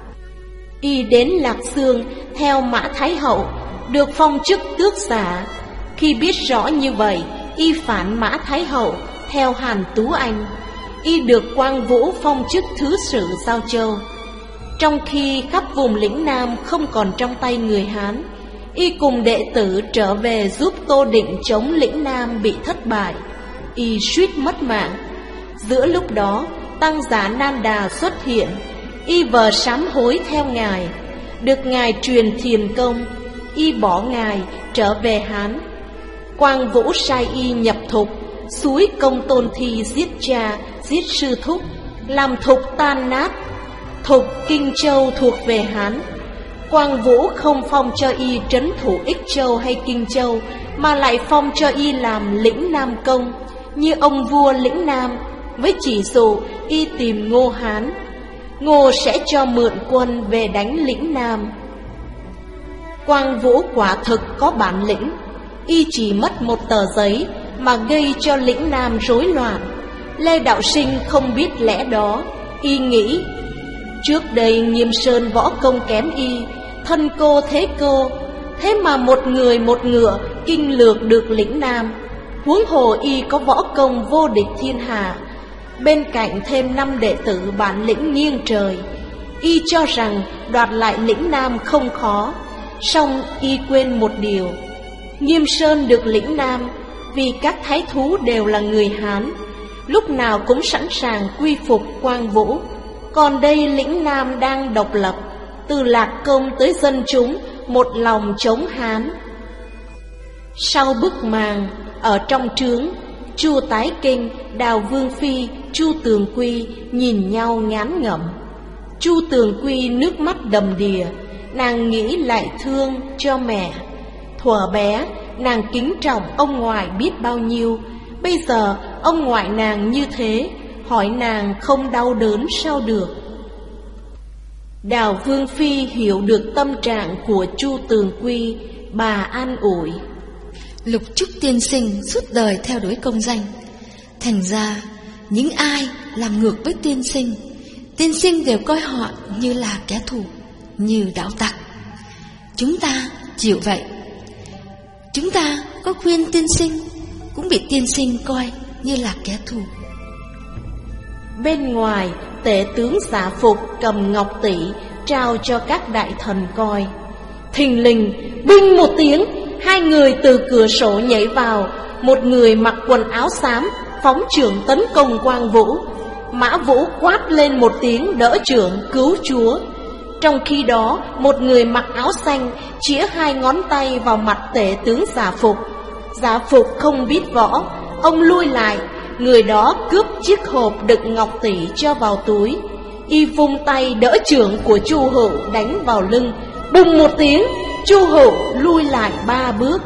Y đến Lạc Dương theo Mã Thái Hậu, được phong chức tước giả. Khi biết rõ như vậy, y phản Mã Thái Hậu theo Hàn Tú Anh. Y được Quang Vũ phong chức thứ sử Giao Châu. Trong khi khắp vùng lĩnh Nam không còn trong tay người Hán, y cùng đệ tử trở về giúp Tô Định chống lĩnh Nam bị thất bại. Y suýt mất mạng. Giữa lúc đó, tăng giả Nan Đà xuất hiện. Y vờ sám hối theo ngài, được ngài truyền thiền công. Y bỏ ngài trở về Hán. Quang Vũ sai y nhập thục, xúi Công Tôn Thi giết cha, giết sư thúc, làm thục tan nát. Thục Kinh Châu thuộc về Hán. Quang Vũ không phong cho y trấn thủ Ích Châu hay Kinh Châu, mà lại phong cho y làm lĩnh Nam công, như ông vua lĩnh Nam, với chỉ dụ y tìm Ngô Hán, Ngô sẽ cho mượn quân về đánh lĩnh Nam. Quang Vũ quả thực có bản lĩnh. Y chỉ mất một tờ giấy mà gây cho lĩnh Nam rối loạn. Lê Đạo Sinh không biết lẽ đó. Y nghĩ, trước đây Nghiêm Sơn võ công kém y, thân cô thế cô, thế mà một người một ngựa kinh lược được lĩnh Nam. Huống hồ y có võ công vô địch thiên hạ, bên cạnh thêm năm đệ tử bản lĩnh nghiêng trời. Y cho rằng đoạt lại lĩnh Nam không khó. Song y quên một điều, Nghiêm Sơn được lĩnh Nam vì các thái thú đều là người Hán, lúc nào cũng sẵn sàng quy phục Quang Vũ. Còn đây lĩnh Nam đang độc lập, từ Lạc Công tới dân chúng một lòng chống Hán. Sau bức màn, ở trong trướng, Chu Tái Kinh, Đào Vương Phi, Chu Tường Quy nhìn nhau ngán ngẩm. Chu Tường Quy nước mắt đầm đìa, nàng nghĩ lại thương cho mẹ. Thuở bé, nàng kính trọng ông ngoại biết bao nhiêu. Bây giờ ông ngoại nàng như thế, hỏi nàng không đau đớn sao được. Đào Vương Phi hiểu được tâm trạng của Chu Tường Quy, bà an ủi. Lục Trúc tiên sinh suốt đời theo đuổi công danh, thành ra những ai làm ngược với tiên sinh, tiên sinh đều coi họ như là kẻ thù, như đạo tặc. Chúng ta chịu vậy. Chúng ta có khuyên tiên sinh, cũng bị tiên sinh coi như là kẻ thù. Bên ngoài, tể tướng Giả Phục cầm ngọc tỷ trao cho các đại thần coi. Thình lình, binh một tiếng, hai người từ cửa sổ nhảy vào. Một người mặc quần áo xám phóng chưởng tấn công Quang Vũ. Mã Vũ quát lên một tiếng đỡ chưởng cứu chúa. Trong khi đó, một người mặc áo xanh chĩa hai ngón tay vào mặt tể tướng Giả Phục. Giả Phục không biết võ, ông lui lại. Người đó cướp chiếc hộp đựng ngọc tỷ cho vào túi. Y vung tay đỡ chưởng của Chu Hữu đánh vào lưng. Bùng một tiếng, Chu Hữu lui lại ba bước.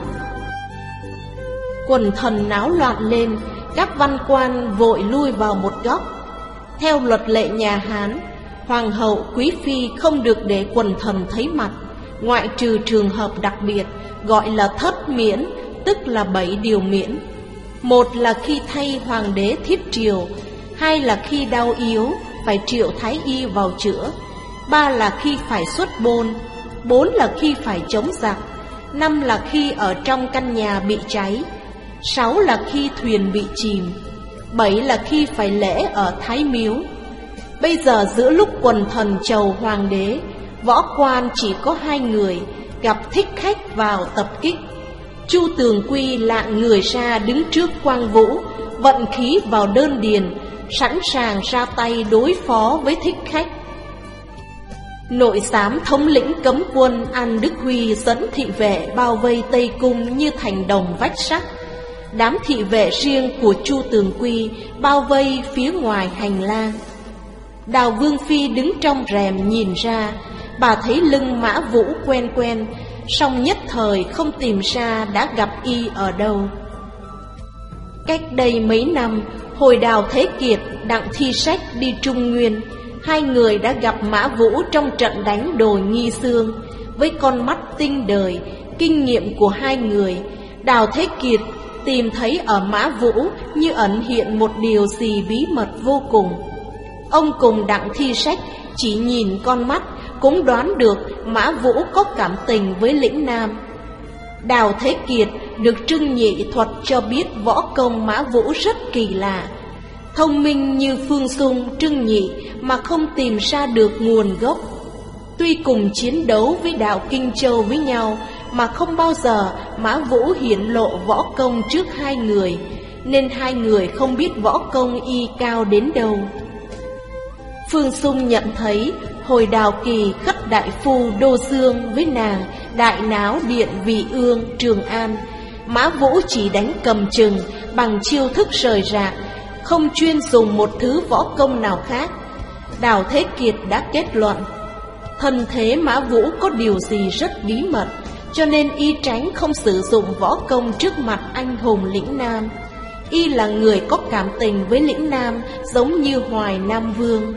Quần thần náo loạn lên, các văn quan vội lui vào một góc. Theo luật lệ nhà Hán, hoàng hậu quý phi không được để quần thần thấy mặt, ngoại trừ trường hợp đặc biệt gọi là thất miễn, tức là bảy điều miễn. Một là khi thay hoàng đế thiếp triều, hai là khi đau yếu phải triệu thái y vào chữa, ba là khi phải xuất bôn, bốn là khi phải chống giặc, năm là khi ở trong căn nhà bị cháy, sáu là khi thuyền bị chìm, bảy là khi phải lễ ở Thái Miếu. Bây giờ giữa lúc quần thần chầu hoàng đế, Võ quan chỉ có hai người, gặp thích khách vào tập kích. Chu Tường Quy lạng người ra đứng trước Quang Vũ, vận khí vào đơn điền, sẵn sàng ra tay đối phó với thích khách. Nội giám thống lĩnh cấm quân An Đức Huy dẫn thị vệ bao vây Tây Cung như thành đồng vách sắt. Đám thị vệ riêng của Chu Tường Quy bao vây phía ngoài hành lang. Đào Vương Phi đứng trong rèm nhìn ra, bà thấy lưng Mã Vũ quen quen, song nhất thời không tìm ra đã gặp y ở đâu. Cách đây mấy năm, hồi Đào Thế Kiệt, Đặng Thi Sách đi Trung Nguyên, hai người đã gặp Mã Vũ trong trận đánh đồi Nghi Xương. Với con mắt tinh đời, kinh nghiệm của hai người, Đào Thế Kiệt tìm thấy ở Mã Vũ như ẩn hiện một điều gì bí mật vô cùng. Ông cùng Đặng Thi Sách chỉ nhìn con mắt cũng đoán được Mã Vũ có cảm tình với lĩnh Nam. Đào Thế Kiệt được Trưng Nhị thuật cho biết võ công Mã Vũ rất kỳ lạ. Thông minh như Phương Dung, Trưng Nhị mà không tìm ra được nguồn gốc. Tuy cùng chiến đấu với Đạo Kinh Châu với nhau, mà không bao giờ Mã Vũ hiển lộ võ công trước hai người, nên hai người không biết võ công y cao đến đâu. Phương Dung nhận thấy hồi Đào Kỳ khất đại phu Đô Dương với nàng đại náo điện Vị Ương, Trường An, Mã Vũ chỉ đánh cầm chừng bằng chiêu thức rời rạc, không chuyên dùng một thứ võ công nào khác. Đào Thế Kiệt đã kết luận thân thế Mã Vũ có điều gì rất bí mật, cho nên y tránh không sử dụng võ công trước mặt anh hùng lĩnh Nam. Y là người có cảm tình với lĩnh Nam, giống như Hoài Nam Vương.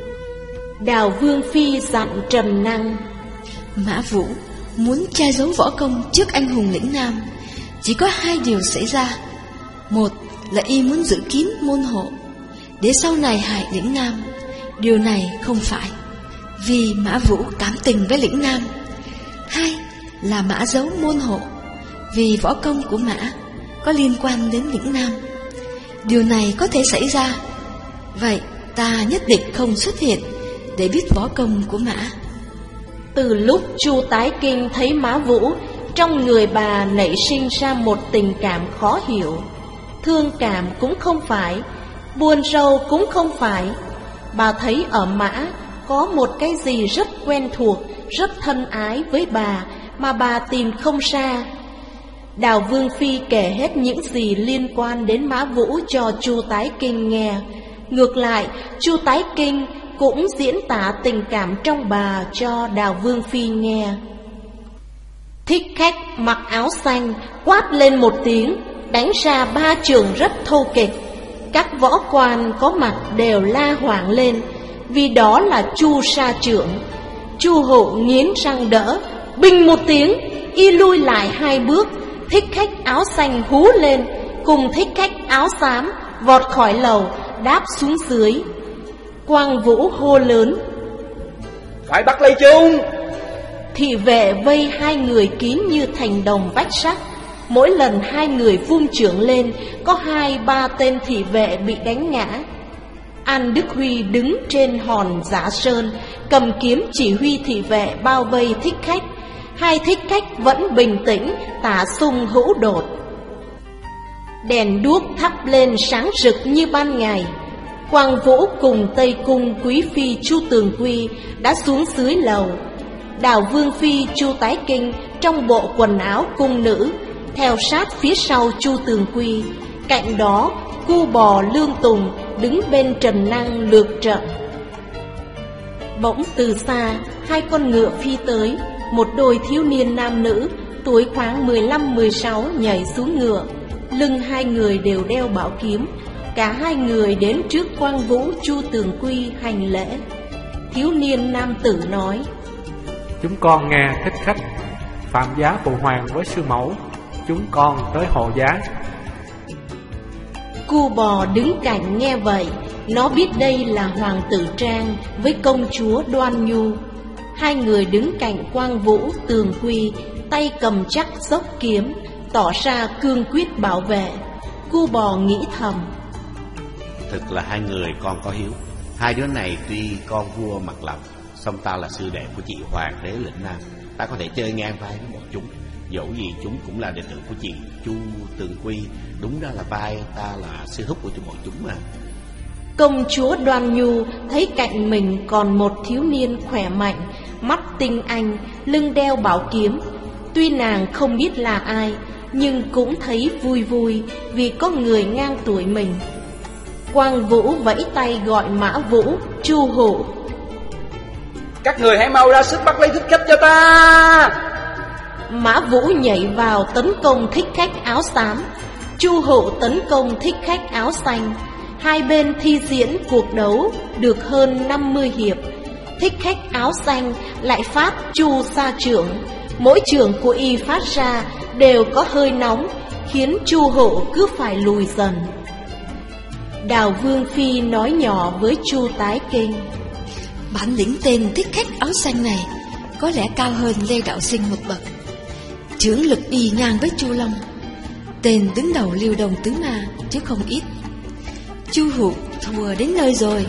Đào Vương Phi dặn Trần Năng: Mã Vũ muốn che giấu võ công trước anh hùng lĩnh Nam, chỉ có hai điều xảy ra. Một là y muốn giữ kín môn hộ, để sau này hại lĩnh Nam. Điều này không phải, vì Mã Vũ cảm tình với lĩnh Nam. Hai là Mã giấu môn hộ, vì võ công của Mã có liên quan đến lĩnh Nam. Điều này có thể xảy ra, vậy ta nhất định không xuất hiện để biết võ công của Mã. Từ lúc Chu Tái Kinh thấy Mã Vũ, trong người bà nảy sinh ra một tình cảm khó hiểu. Thương cảm cũng không phải, buồn rầu cũng không phải. Bà thấy ở Mã có một cái gì rất quen thuộc, rất thân ái với bà mà bà tìm không ra. Đào Vương Phi kể hết những gì liên quan đến Mã Vũ cho Chu Tái Kinh nghe. Ngược lại, Chu Tái Kinh cũng diễn tả tình cảm trong bà cho Đào Vương Phi nghe. Thích khách mặc áo xanh quát lên một tiếng, đánh ra ba trường rất thô kịch. Các võ quan có mặt đều la hoảng lên, vì đó là Chu Sa Trưởng. Chu Hộ nghiến răng đỡ, bình một tiếng, y lui lại hai bước. Thích khách áo xanh hú lên, cùng thích khách áo xám vọt khỏi lầu, đáp xuống dưới. Quang Vũ hô lớn: phải bắt lấy chúng! Thị vệ vây hai người kín như thành đồng vách sắt. Mỗi lần hai người vung chưởng lên, có hai ba tên thị vệ bị đánh ngã. An Đức Huy đứng trên hòn Giả Sơn, cầm kiếm chỉ huy thị vệ bao vây thích khách. Hai thích khách vẫn bình tĩnh, tả xung hữu đột. Đèn đuốc thắp lên sáng rực như ban ngày. Quang Vũ cùng Tây Cung Quý Phi Chu Tường Quy đã xuống dưới lầu. Đào Vương Phi Chu Tái Kinh trong bộ quần áo cung nữ, theo sát phía sau Chu Tường Quy. Cạnh đó, Cu Bò Lương Tùng đứng bên Trần Năng lược trận. Bỗng từ xa, hai con ngựa phi tới. Một đôi thiếu niên nam nữ, tuổi khoảng mười lăm mười sáu nhảy xuống ngựa. Lưng hai người đều đeo bảo kiếm. Cả hai người đến trước Quang Vũ Chu Tường Quy hành lễ. Thiếu niên nam tử nói: chúng con nghe thích khách phạm giá phụ hoàng với sư mẫu, chúng con tới hộ giá. Cu Bò đứng cạnh nghe vậy, nó biết đây là Hoàng tử Trang với công chúa Đoan Nhu. Hai người đứng cạnh Quang Vũ Tường Quy, tay cầm chắc dốc kiếm, tỏ ra cương quyết bảo vệ. Cu Bò nghĩ thầm: thực là hai người con có hiếu. Hai đứa này tuy con vua mặt lộc, song ta là sư đệ của chị Hoàng đế lĩnh Nam, ta có thể chơi ngang vai với bọn chúng. Dẫu gì chúng cũng là đệ tử của chị Chu Tường Quy, đúng ra là vai ta là sư thúc của bọn chúng mà. Công chúa Đoan Nhu thấy cạnh mình còn một thiếu niên khỏe mạnh, mắt tinh anh, lưng đeo bảo kiếm. Tuy nàng không biết là ai, nhưng cũng thấy vui vui vì có người ngang tuổi mình. Quang Vũ vẫy tay gọi Mã Vũ, Chu Hụ. Các người hãy mau ra sức bắt lấy Thích Khách cho ta. Mã Vũ nhảy vào tấn công Thích Khách áo xám, Chu Hụ tấn công Thích Khách áo xanh. Hai bên thi diễn cuộc đấu được hơn năm mươi hiệp. Thích Khách áo xanh lại phát Chu sa trưởng. Mỗi trưởng của y phát ra đều có hơi nóng, khiến Chu Hụ cứ phải lùi dần. Đào Vương Phi nói nhỏ với Chu Tái Kinh: Bản lĩnh tên Thích Khách áo xanh này có lẽ cao hơn Lê Đạo Sinh một bậc. Chưởng lực y ngang với Chu Long, tên đứng đầu Liêu Đồng Tứ Ma chứ không ít. Chu Hụ thua đến nơi rồi.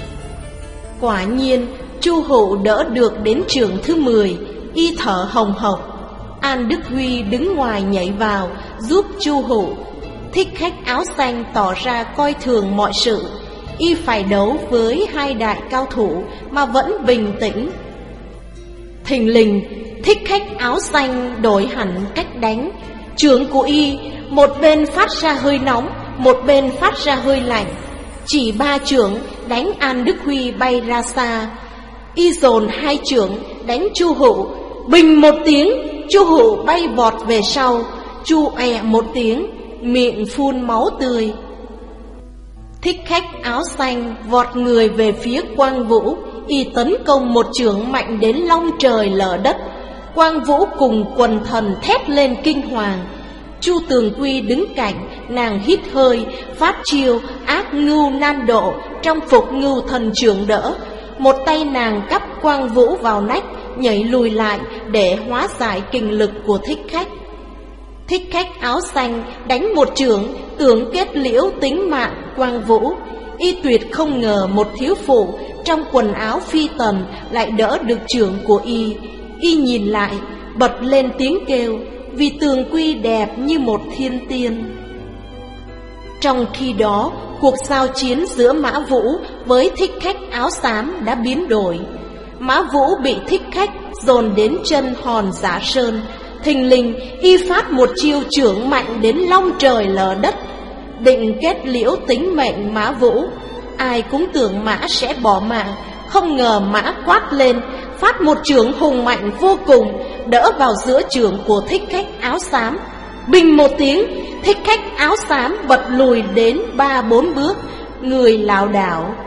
Quả nhiên Chu Hụ đỡ được đến trường thứ mười, y thở hồng hộc. An Đức Huy đứng ngoài nhảy vào giúp Chu Hụ. Thích Khách áo xanh tỏ ra coi thường mọi sự, y phải đấu với hai đại cao thủ mà vẫn bình tĩnh. Thình lình Thích Khách áo xanh đổi hẳn cách đánh. Chưởng của y một bên phát ra hơi nóng, một bên phát ra hơi lạnh. Chỉ ba chưởng đánh An Đức Huy bay ra xa. Y dồn hai chưởng đánh Chu Hụ. Bình một tiếng, Chu Hụ bay vọt về sau. Chu è một tiếng, miệng phun máu tươi. Thích Khách áo xanh vọt người về phía Quang Vũ. Y tấn công một chưởng mạnh đến long trời lở đất. Quang Vũ cùng quần thần thét lên kinh hoàng. Chu Tường Quy đứng cạnh, nàng hít hơi, phát chiêu ác ngưu nan độ trong phục ngưu thần trưởng đỡ. Một tay nàng cắp Quang Vũ vào nách, nhảy lùi lại để hóa giải kình lực của Thích Khách. Thích Khách áo xanh đánh một chưởng tưởng kết liễu tính mạng Quang Vũ. Y tuyệt không ngờ một thiếu phụ trong quần áo phi tần lại đỡ được chưởng của y. Y nhìn lại, bật lên tiếng kêu, vì Tường Quy đẹp như một thiên tiên. Trong khi đó, cuộc giao chiến giữa Mã Vũ với Thích Khách áo xám đã biến đổi. Mã Vũ bị Thích Khách dồn đến chân hòn Giả Sơn. Thình lình y phát một chiêu chưởng mạnh đến long trời lở đất, định kết liễu tính mệnh Mã Vũ. Ai cũng tưởng Mã sẽ bỏ mạng, không ngờ Mã quát lên, phát một chưởng hùng mạnh vô cùng, đỡ vào giữa chưởng của Thích Khách áo xám. Bình một tiếng, Thích Khách áo xám bật lùi đến ba bốn bước, người lảo đảo.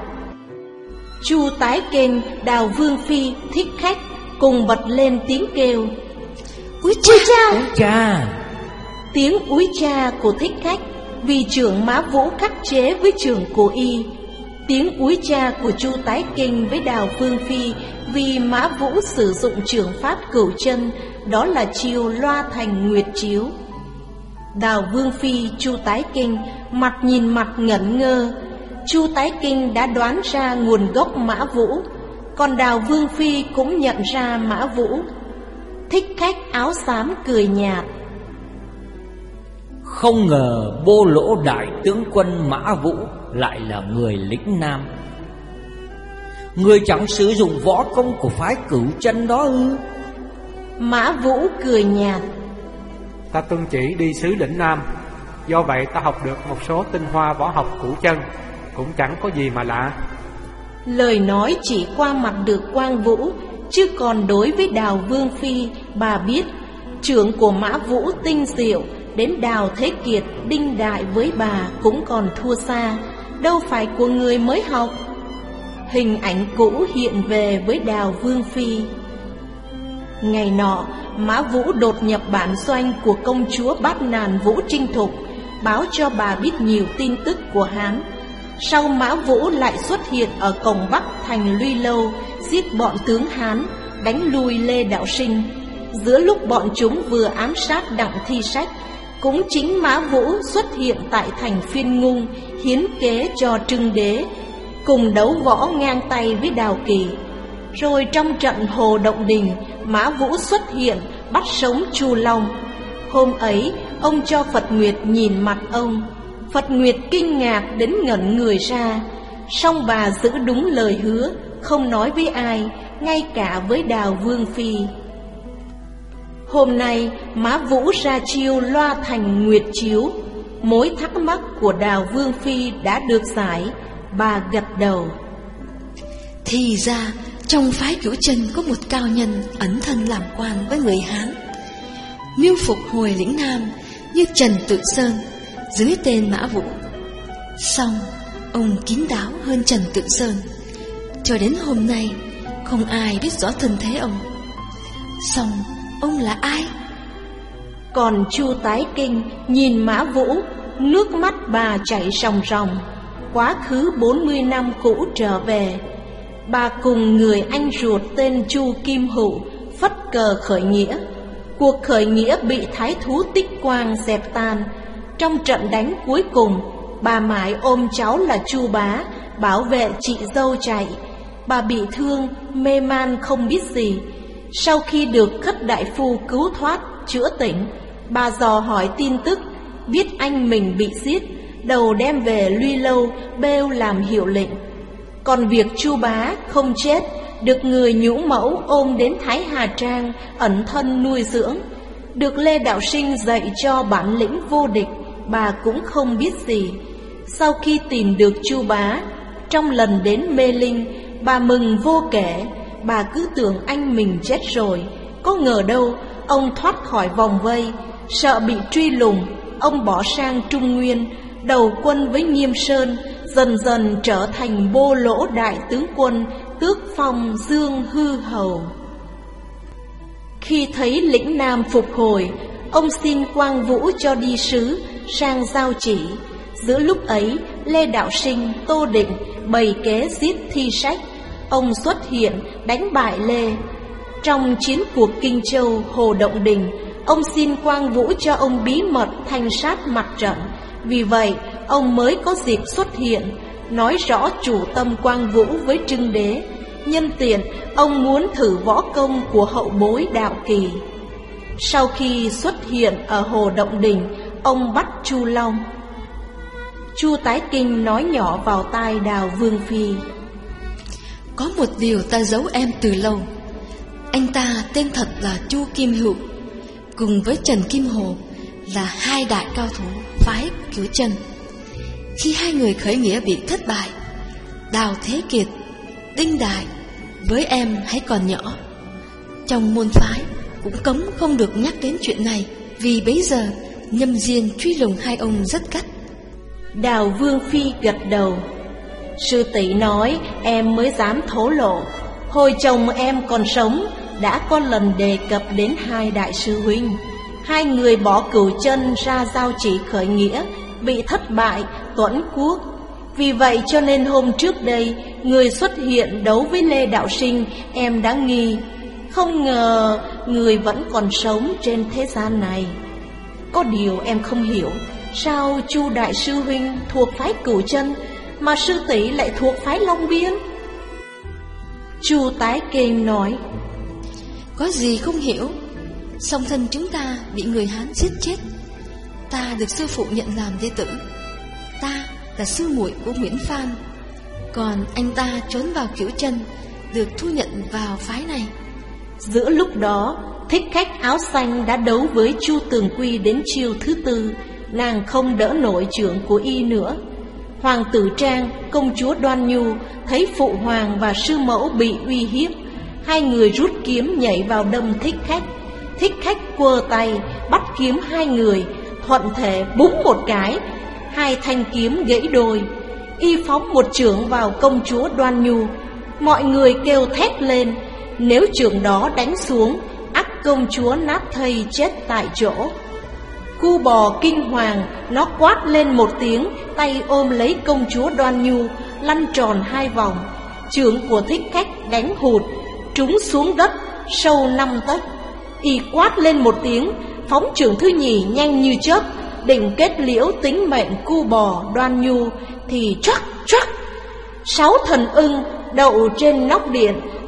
Chu Tái Kinh, Đào Vương Phi, Thích Khách cùng bật lên tiếng kêu: Úi cha! Úi cha! Tiếng úi cha của Thích Khách vì chưởng Mã Vũ khắc chế với chưởng của y. Tiếng úi cha của Chu Tái Kinh với Đào Vương Phi vì Mã Vũ sử dụng chưởng pháp cửu chân, đó là chiêu loa thành nguyệt chiếu. Đào Vương Phi, Chu Tái Kinh mặt nhìn mặt ngẩn ngơ. Chu Tái Kinh đã đoán ra nguồn gốc Mã Vũ, còn Đào Vương Phi cũng nhận ra Mã Vũ. Thích Khách áo xám cười nhạt: Không ngờ Bô Lỗ đại tướng quân Mã Vũ lại là người lĩnh Nam. Người chẳng sử dụng võ công của phái cửu chân đó ư? Mã Vũ cười nhạt: Ta tuân chỉ đi xứ lĩnh Nam, do vậy ta học được một số tinh hoa võ học cửu chân, cũng chẳng có gì mà lạ. Lời nói chỉ qua mặt được Quang Vũ, chứ còn đối với Đào Vương Phi, bà biết chưởng của Mã Vũ tinh diệu, đến Đào Thế Kiệt, Đinh Đại với bà cũng còn thua xa, đâu phải của người mới học. Hình ảnh cũ hiện về với Đào Vương Phi. Ngày nọ, Mã Vũ đột nhập bản doanh của công chúa Bát Nàn Vũ Trinh Thục, báo cho bà biết nhiều tin tức của Hán. Sau Mã Vũ lại xuất hiện ở cổng Bắc thành Luy Lâu, giết bọn tướng Hán, đánh lui Lê Đạo Sinh. Giữa lúc bọn chúng vừa ám sát Đặng Thi Sách, cũng chính Mã Vũ xuất hiện tại thành Phiên Ngung, hiến kế cho Trưng Đế, cùng đấu võ ngang tay với Đào Kỳ. Rồi trong trận Hồ Động Đình, Mã Vũ xuất hiện bắt sống Chu Long. Hôm ấy ông cho Phật Nguyệt nhìn mặt ông. Phật Nguyệt kinh ngạc đến ngẩn người ra. Song bà giữ đúng lời hứa, không nói với ai, ngay cả với Đào Vương Phi. Hôm nay Mã Vũ ra chiêu loa thành Nguyệt Chiếu. Mối thắc mắc của Đào Vương Phi đã được giải. Bà gật đầu. Thì ra trong phái Cửu Chân có một cao nhân ẩn thân làm quan với người Hán, mưu phục hồi lĩnh Nam như Trần Tự Sơn dưới tên Mã Vũ. Song ông kín đáo hơn Trần Tự Sơn. Cho đến hôm nay không ai biết rõ thân thế ông. Song ông là ai? Còn Chu Tái Kinh nhìn Mã Vũ, nước mắt bà chảy ròng ròng. Quá khứ bốn mươi năm cũ trở về. Bà cùng người anh ruột tên Chu Kim Hữu phất cờ khởi nghĩa. Cuộc khởi nghĩa bị thái thú Tích Quang dẹp tan. Trong trận đánh cuối cùng, bà mãi ôm cháu là Chu Bá bảo vệ chị dâu chạy. Bà bị thương, mê man không biết gì. Sau khi được Khất đại phu cứu thoát, chữa tỉnh, bà dò hỏi tin tức, biết anh mình bị giết, đầu đem về Luy Lâu bêu làm hiệu lệnh. Còn việc Chu Bá không chết, được người nhũ mẫu ôm đến Thái Hà Trang ẩn thân nuôi dưỡng. Được Lê Đạo Sinh dạy cho bản lĩnh vô địch, bà cũng không biết gì. Sau khi tìm được Chu Bá, trong lần đến Mê Linh, bà mừng vô kể. Bà cứ tưởng anh mình chết rồi, có ngờ đâu ông thoát khỏi vòng vây. Sợ bị truy lùng, ông bỏ sang Trung Nguyên, đầu quân với Nghiêm Sơn, dần dần trở thành Bô Lỗ đại tướng quân, tước phong Dương Hư Hầu. Khi thấy lĩnh Nam phục hồi, ông xin Quang Vũ cho đi sứ sang giao chỉ. Giữa lúc ấy, Lê Đạo Sinh, Tô Định bày kế giết Thi Sách. Ông xuất hiện đánh bại Lê. Trong chiến cuộc Kinh Châu, Hồ Động Đình, ông xin Quang Vũ cho ông bí mật thanh sát mặt trận. Vì vậy, ông mới có dịp xuất hiện, nói rõ chủ tâm Quang Vũ với Trưng Đế. Nhân tiện, ông muốn thử võ công của hậu bối Đạo Kỳ. Sau khi xuất hiện ở Hồ Động Đình, ông bắt Chu Long. Chu Tái Kinh nói nhỏ vào tai Đào Vương Phi. Có một điều ta giấu em từ lâu. Anh ta tên thật là Chu Kim Hữu, cùng với Trần Kim Hồ là hai đại cao thủ phái Cửu Chân. Khi hai người khởi nghĩa bị thất bại, Đào Thế Kiệt, Đinh Đại với em hãy còn nhỏ. Trong môn phái cũng cấm không được nhắc đến chuyện này, vì bấy giờ Nhâm Diên truy lùng hai ông rất gắt. Đào Vương Phi gật đầu. Sư tỷ nói em mới dám thổ lộ. Hồi chồng em còn sống, đã có lần đề cập đến hai đại sư huynh. Hai người bỏ Cửu Chân ra giao chỉ khởi nghĩa, bị thất bại, tuẫn quốc. Vì vậy cho nên hôm trước đây, người xuất hiện đấu với Lê Đạo Sinh, em đã nghi. Không ngờ người vẫn còn sống trên thế gian này. Có điều em không hiểu, sao Chu đại sư huynh thuộc phái Cửu Chân mà sư tỷ lại thuộc phái Long Biên? Chu Tái Kinh nói, có gì không hiểu. Song thân chúng ta bị người Hán giết chết. Ta được sư phụ nhận làm đệ tử. Ta là sư muội của Nguyễn Phan. Còn anh ta trốn vào Cửu Chân, được thu nhận vào phái này. Giữa lúc đó, Thích Khách áo xanh đã đấu với Chu Tường Quy đến chiêu thứ tư. Nàng không đỡ nổi chưởng của y nữa. Hoàng tử Trang, công chúa Đoan Nhu thấy phụ hoàng và sư mẫu bị uy hiếp. Hai người rút kiếm nhảy vào đâm Thích Khách. Thích Khách quơ tay bắt kiếm hai người, thuận thể búng một cái, hai thanh kiếm gãy đôi. Y phóng một chưởng vào công chúa Đoan Nhu. Mọi người kêu thét lên, nếu chưởng đó đánh xuống, ắt công chúa nát thây chết tại chỗ. Cu bò kinh hoàng, nó quát lên một tiếng, tay ôm lấy công chúa Đoan Nhu, lăn tròn hai vòng. Chưởng của Thích Khách đánh hụt, trúng xuống đất sâu năm tấc. Y quát lên một tiếng, phóng chưởng thứ nhì nhanh như chớp, định kết liễu tính mệnh cu bò Đoan Nhu, thì choắc choắc sáu thần ưng đậu trên nóc điện,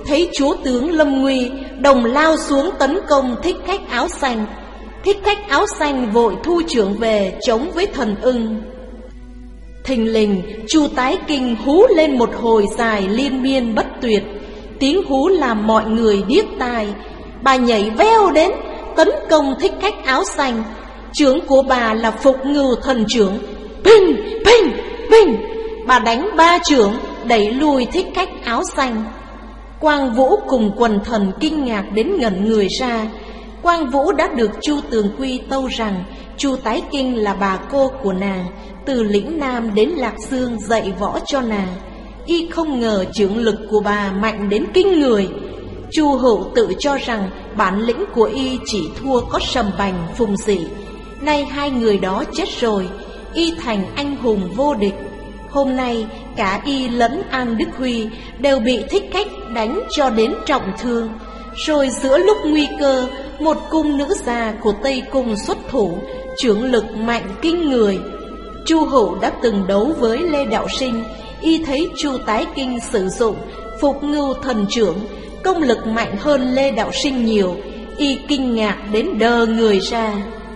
thấy chúa tướng lâm nguy, đồng lao xuống tấn công Thích Khách áo xanh. Thích Khách áo xanh vội thu chưởng về chống với Thần Ưng. Thình lình, Chu Tái Kinh hú lên một hồi dài liên miên bất tuyệt. Tiếng hú làm mọi người điếc tai. Bà nhảy veo đến tấn công Thích Khách áo xanh. Chưởng của bà là Phục Ngưu Thần chưởng. Pinh, pinh, pinh. Bà đánh ba chưởng đẩy lùi Thích Khách áo xanh. Quang Vũ cùng quần thần kinh ngạc đến ngẩn người ra. Quang Vũ đã được Chu Tường Quy tâu rằng Chu Tái Kinh là bà cô của nàng, từ lĩnh Nam đến Lạc Dương dạy võ cho nàng. Y không ngờ chưởng lực của bà mạnh đến kinh người. Chu Hữu tự cho rằng bản lĩnh của y chỉ thua có Sầm Bành, Phùng Dị. Nay hai người đó chết rồi, y thành anh hùng vô địch. Hôm nay cả y lẫn An Đức Huy đều bị Thích Khách đánh cho đến trọng thương. Rồi giữa lúc nguy cơ, một cung nữ già của Tây Cung xuất thủ, chưởng lực mạnh kinh người. Chu Hữu đã từng đấu với Lê Đạo Sinh, y thấy Chu Tái Kinh sử dụng Phục Ngưu Thần chưởng, công lực mạnh hơn Lê Đạo Sinh nhiều, y kinh ngạc đến đờ người ra.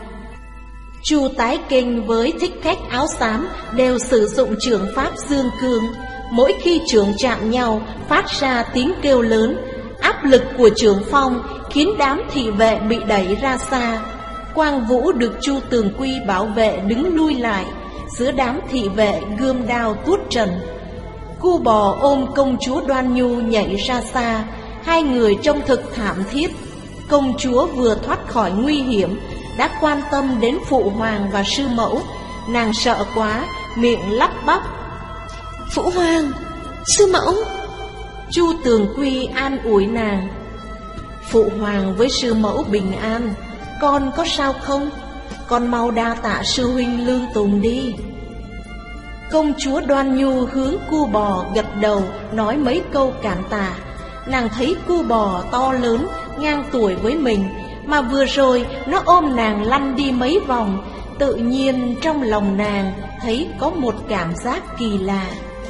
Chu Tái Kinh với Thích Khách áo xám đều sử dụng chưởng pháp dương cương. Mỗi khi chưởng chạm nhau phát ra tiếng kêu lớn. Áp lực của chưởng phong khiến đám thị vệ bị đẩy ra xa. Quang Vũ được Chu Tường Quy bảo vệ đứng lui lại. Giữa đám thị vệ gươm đao tuốt trần. Cu Bò ôm công chúa Đoan Nhu nhảy ra xa. Hai người trông thực thảm thiết. Công chúa vừa thoát khỏi nguy hiểm đã quan tâm đến phụ hoàng và sư mẫu. Nàng sợ quá, miệng lắp bắp: Phụ hoàng, sư mẫu. Chu Tường Quy an ủi nàng: Phụ hoàng với sư mẫu bình an, con có sao không? Con mau đa tạ sư huynh Lương Tùng đi. Công chúa Đoan Nhu hướng Cu Bò gật đầu, nói mấy câu cảm tạ. Nàng thấy Cu Bò to lớn, ngang tuổi với mình, mà vừa rồi nó ôm nàng lăn đi mấy vòng. Tự nhiên trong lòng nàng thấy có một cảm giác kỳ lạ.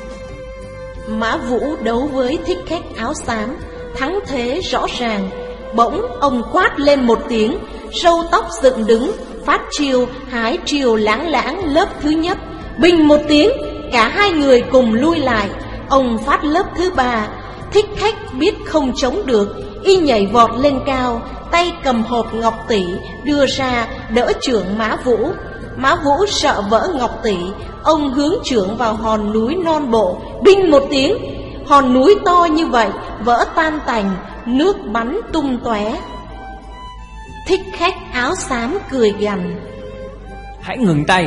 Mã Vũ đấu với Thích Khách áo xám, thắng thế rõ ràng. Bỗng ông quát lên một tiếng, râu tóc dựng đứng, phát chiêu hái chiêu lãng lãng lớp thứ nhất. Bình một tiếng, cả hai người cùng lui lại. Ông phát lớp thứ ba. Thích Khách biết không chống được, y nhảy vọt lên cao, tay cầm hộp ngọc tỷ đưa ra đỡ chưởng Mã Vũ. Mã Vũ sợ vỡ ngọc tỷ, ông hướng chưởng vào hòn núi non bộ. Binh một tiếng, hòn núi to như vậy vỡ tan tành, nước bắn tung tóe. Thích Khách áo xám cười gằn: Hãy ngừng tay,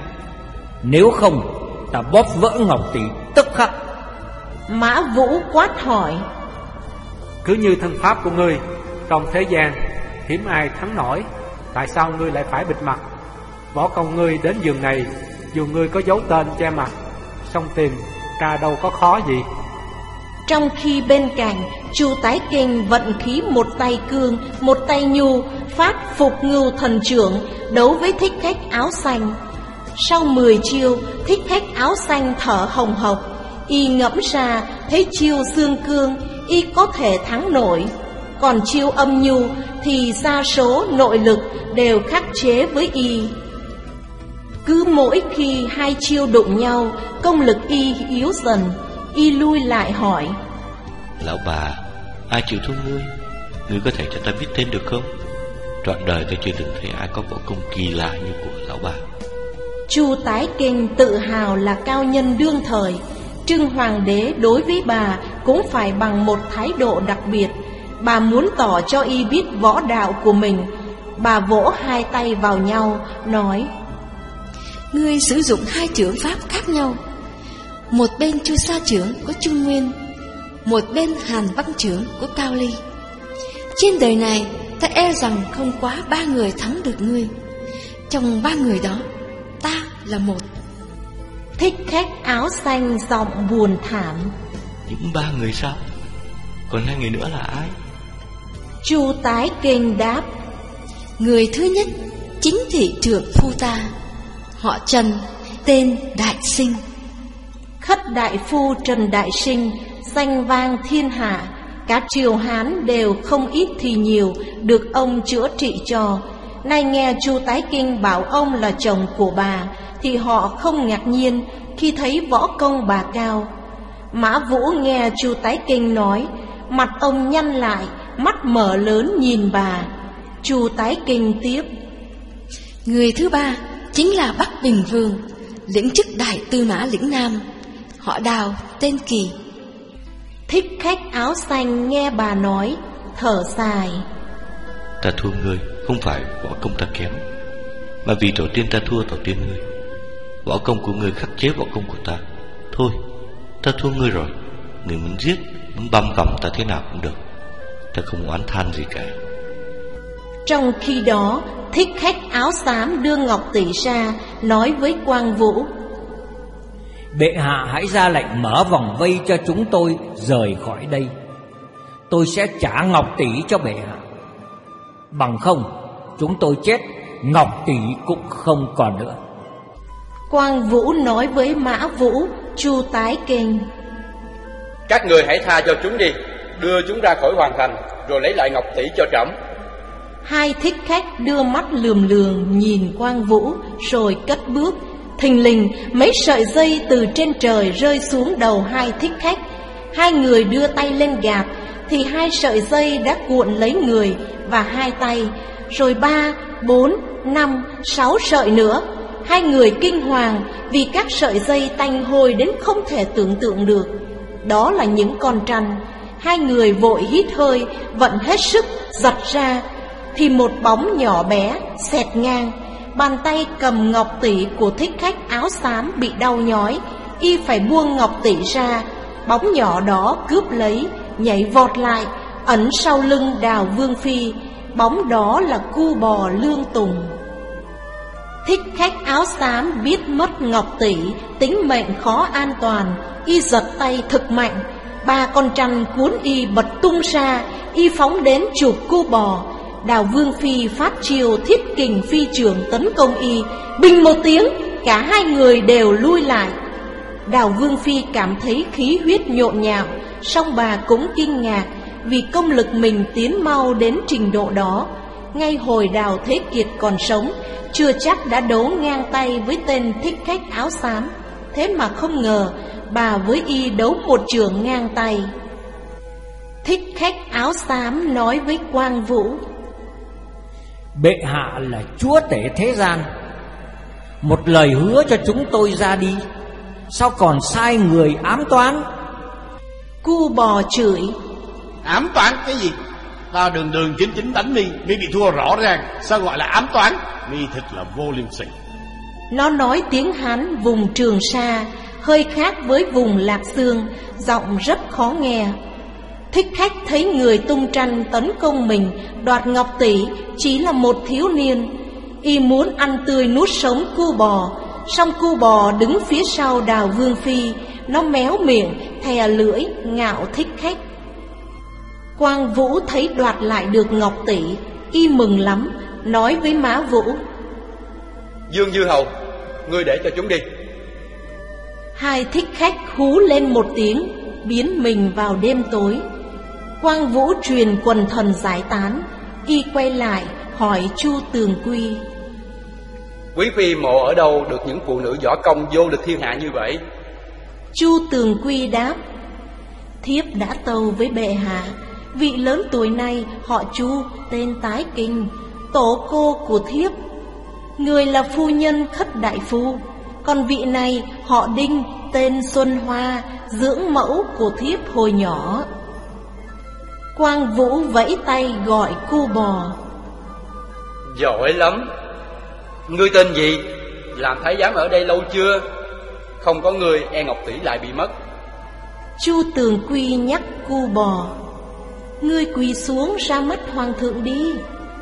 nếu không ta bóp vỡ ngọc tỷ tức khắc. Mã Vũ quát hỏi: Cứ như thân pháp của ngươi, trong thế gian hiếm ai thắng nổi, tại sao ngươi lại phải bịt mặt? Võ công ngươi đến giường này, dù ngươi có giấu tên che mặt, song tìm ra đâu có khó gì. Trong khi bên cạnh, Chu Tái Kinh vận khí một tay cương, một tay nhu, phát Phục Ngưu Thần chưởng đấu với Thích Khách áo xanh. Sau mười chiêu, Thích Khách áo xanh thở hồng hộc. Y ngẫm ra thấy chiêu dương cương y có thể thắng nổi, còn chiêu âm nhu thì đa số nội lực đều khắc chế với y. Cứ mỗi khi hai chiêu đụng nhau, công lực y yếu dần. Y lui lại hỏi: Lão bà, ai chịu thua ngươi? Ngươi có thể cho ta biết tên được không? Trọn đời tôi chưa từng thấy ai có võ công kỳ lạ như của lão bà. Chu Tái Kinh tự hào là cao nhân đương thời. Trưng Hoàng đế đối với bà cũng phải bằng một thái độ đặc biệt. Bà muốn tỏ cho y biết võ đạo của mình. Bà vỗ hai tay vào nhau, nói: Ngươi sử dụng hai chưởng pháp khác nhau. Một bên Chu Sa chưởng của Trung Nguyên, một bên Hàn Băng chưởng của Cao Ly. Trên đời này ta e rằng không quá ba người thắng được ngươi. Trong ba người đó, ta là một. Thích Khách áo xanh giọng buồn thảm: Những ba người sao? Còn hai người nữa là ai? Chu Tái Kinh đáp: Người thứ nhất chính thị trưởng phu ta, họ Trần, tên Đại Sinh. Khất đại phu Trần Đại Sinh danh vang thiên hạ, Cả triều Hán đều không ít thì nhiều được ông chữa trị cho. Nay nghe Chu Tái Kinh bảo ông là chồng của bà, thì họ không ngạc nhiên khi thấy võ công bà cao. Mã Vũ nghe Chu Tái Kinh nói, mặt ông nhăn lại, mắt mở lớn nhìn bà. Chu Tái Kinh tiếp: Người thứ ba chính là Bắc Bình Vương, lĩnh chức đại tư mã lĩnh Nam, họ Đào, tên Kỳ. Thích Khách áo xanh nghe bà nói, thở dài: Ta thua ngươi không phải võ công ta kém, mà vì tổ tiên ta thua tổ tiên ngươi. Võ công của ngươi khắc chế võ công của ta. Thôi, ta thua ngươi rồi. Ngươi muốn giết, muốn băm gầm ta thế nào cũng được, ta không oán than gì cả. Trong khi đó, Thích Khách áo xám đưa ngọc tỷ ra, nói với Quang Vũ: Bệ hạ hãy ra lệnh mở vòng vây cho chúng tôi rời khỏi đây. Tôi sẽ trả ngọc tỷ cho bệ hạ. Bằng không, chúng tôi chết, ngọc tỷ cũng không còn nữa. Quang Vũ nói với Mã Vũ, Chu Tái Kinh: Các người hãy tha cho chúng đi, đưa chúng ra khỏi hoàng thành, rồi lấy lại ngọc tỷ cho trẫm. Hai thích khách đưa mắt lườm lườm nhìn Quang Vũ, rồi cất bước. Thình lình mấy sợi dây từ trên trời rơi xuống đầu hai thích khách. Hai người đưa tay lên gạt, thì hai sợi dây đã cuộn lấy người và hai tay, rồi ba, bốn, năm, sáu sợi nữa. Hai người kinh hoàng vì các sợi dây tanh hôi đến không thể tưởng tượng được. Đó là những con trăn. Hai người vội hít hơi, vận hết sức giật ra, thì một bóng nhỏ bé xẹt ngang. Bàn tay cầm ngọc tỷ của thích khách áo xám bị đau nhói, y phải buông ngọc tỷ ra. Bóng nhỏ đó cướp lấy, nhảy vọt lại, ẩn sau lưng Đào Vương Phi. Bóng đó là cu bò Lương Tùng. Thích khách áo xám biết mất ngọc tỷ, tính mệnh khó an toàn, y giật tay thực mạnh. Ba con trăn cuốn y bật tung ra, y phóng đến chụp cu bò. Đào Vương Phi phát chiêu Thiết Kình Phi Trường tấn công y. Bình một tiếng, cả hai người đều lui lại. Đào Vương Phi cảm thấy khí huyết nhộn nhạo, song bà cũng kinh ngạc vì công lực mình tiến mau đến trình độ đó. Ngay hồi Đào Thế Kiệt còn sống, chưa chắc đã đấu ngang tay với tên thích khách áo xám. Thế mà không ngờ bà với y đấu một chưởng ngang tay. Thích khách áo xám nói với Quang Vũ: Bệ hạ là chúa tể thế gian, một lời hứa cho chúng tôi ra đi, sao còn sai người ám toán? Cu bò chửi: Ám toán cái gì? Ta đường đường chính chính đánh mi, mi bị thua rõ ràng, sao gọi là ám toán? Mi thật là vô liêm sỉ. Nó nói tiếng Hán vùng Trường Sa, hơi khác với vùng Lạc Xương, giọng rất khó nghe. Thích khách thấy người tung tranh tấn công mình, đoạt ngọc tỷ, chỉ là một thiếu niên. Y muốn ăn tươi nuốt sống cu bò, song cu bò đứng phía sau Đào Vương Phi. Nó méo miệng, thè lưỡi, ngạo thích khách. Quang Vũ thấy đoạt lại được ngọc tỷ, y mừng lắm, nói với Mã Vũ: Dương Dư Hầu, ngươi để cho chúng đi. Hai thích khách hú lên một tiếng, biến mình vào đêm tối. Quang Vũ truyền quần thần giải tán, y quay lại hỏi Chu Tường Quy: Quý phi mộ ở đâu được những phụ nữ võ công vô địch thiên hạ như vậy? Chu Tường Quy đáp: Thiếp đã tâu với bệ hạ, vị lớn tuổi này họ Chu, tên Tái Kinh, tổ cô của thiếp. Người là phu nhân Khất Đại Phu. Còn vị này họ Đinh, tên Xuân Hoa, dưỡng mẫu của thiếp hồi nhỏ. Quang Vũ vẫy tay gọi cu bò: Giỏi lắm. Ngươi tên gì? Làm thái giám ở đây lâu chưa? Không có ngươi e ngọc tỷ lại bị mất. Chu Tường Quy nhắc cu bò: Ngươi quỳ xuống ra mắt hoàng thượng đi.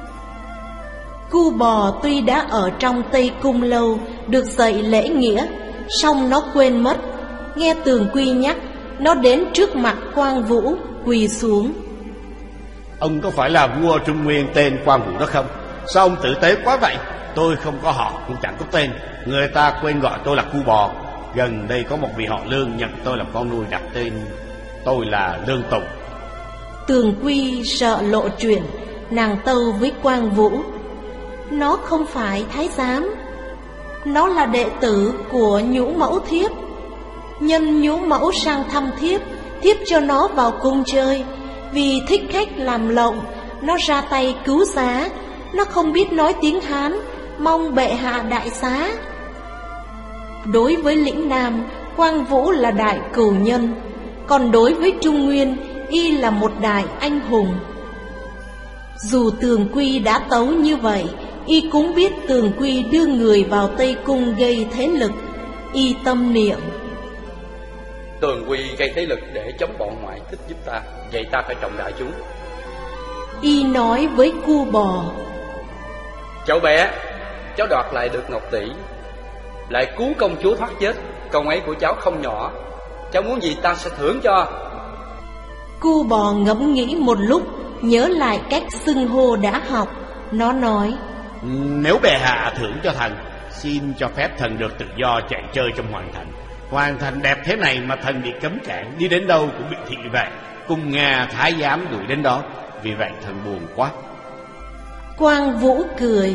Cu bò tuy đã ở trong Tây Cung lâu, được dạy lễ nghĩa, song nó quên mất. Nghe Tường Quy nhắc, nó đến trước mặt Quang Vũ quỳ xuống: Ông có phải là vua Trung Nguyên tên Quang Vũ đó không? Sao ông tử tế quá vậy? Tôi không có họ, cũng chẳng có tên. Người ta quên gọi tôi là cu bò. Gần đây có một vị họ Lương nhận tôi làm con nuôi, đặt tên tôi là Lương Tùng. Tường Quy sợ lộ chuyện, nàng tâu với Quang Vũ: nó không phải thái giám, nó là đệ tử của Nhũ Mẫu thiếp. Nhân Nhũ Mẫu sang thăm thiếp, thiếp cho nó vào cung chơi. Vì thích khách làm lộng, nó ra tay cứu giá. Nó không biết nói tiếng Hán, mong bệ hạ đại xá. Đối với lĩnh Nam, Quang Vũ là đại cửu nhân, còn đối với Trung Nguyên, y là một đại anh hùng. Dù Tường Quy đã tấu như vậy, y cũng biết Tường Quy đưa người vào Tây Cung gây thế lực. Y tâm niệm: Tường Quy gây thế lực để chống bọn ngoại thích giúp ta, vậy ta phải trọng đại chúng. Y nói với Cu Bò: cháu bé, cháu đoạt lại được ngọc tỷ, lại cứu công chúa thoát chết. Công ấy của cháu không nhỏ, cháu muốn gì ta sẽ thưởng cho. Cu Bò ngẫm nghĩ một lúc, nhớ lại cách xưng hô đã học. Nó nói: nếu bệ hạ thưởng cho thần, xin cho phép thần được tự do chạy chơi trong hoàng thành. Hoàng thành đẹp thế này mà thần bị cấm cản, đi đến đâu cũng bị thị vệ cùng Nga thái giám đuổi đến đó. Vì vậy thần buồn quá. Quang Vũ cười: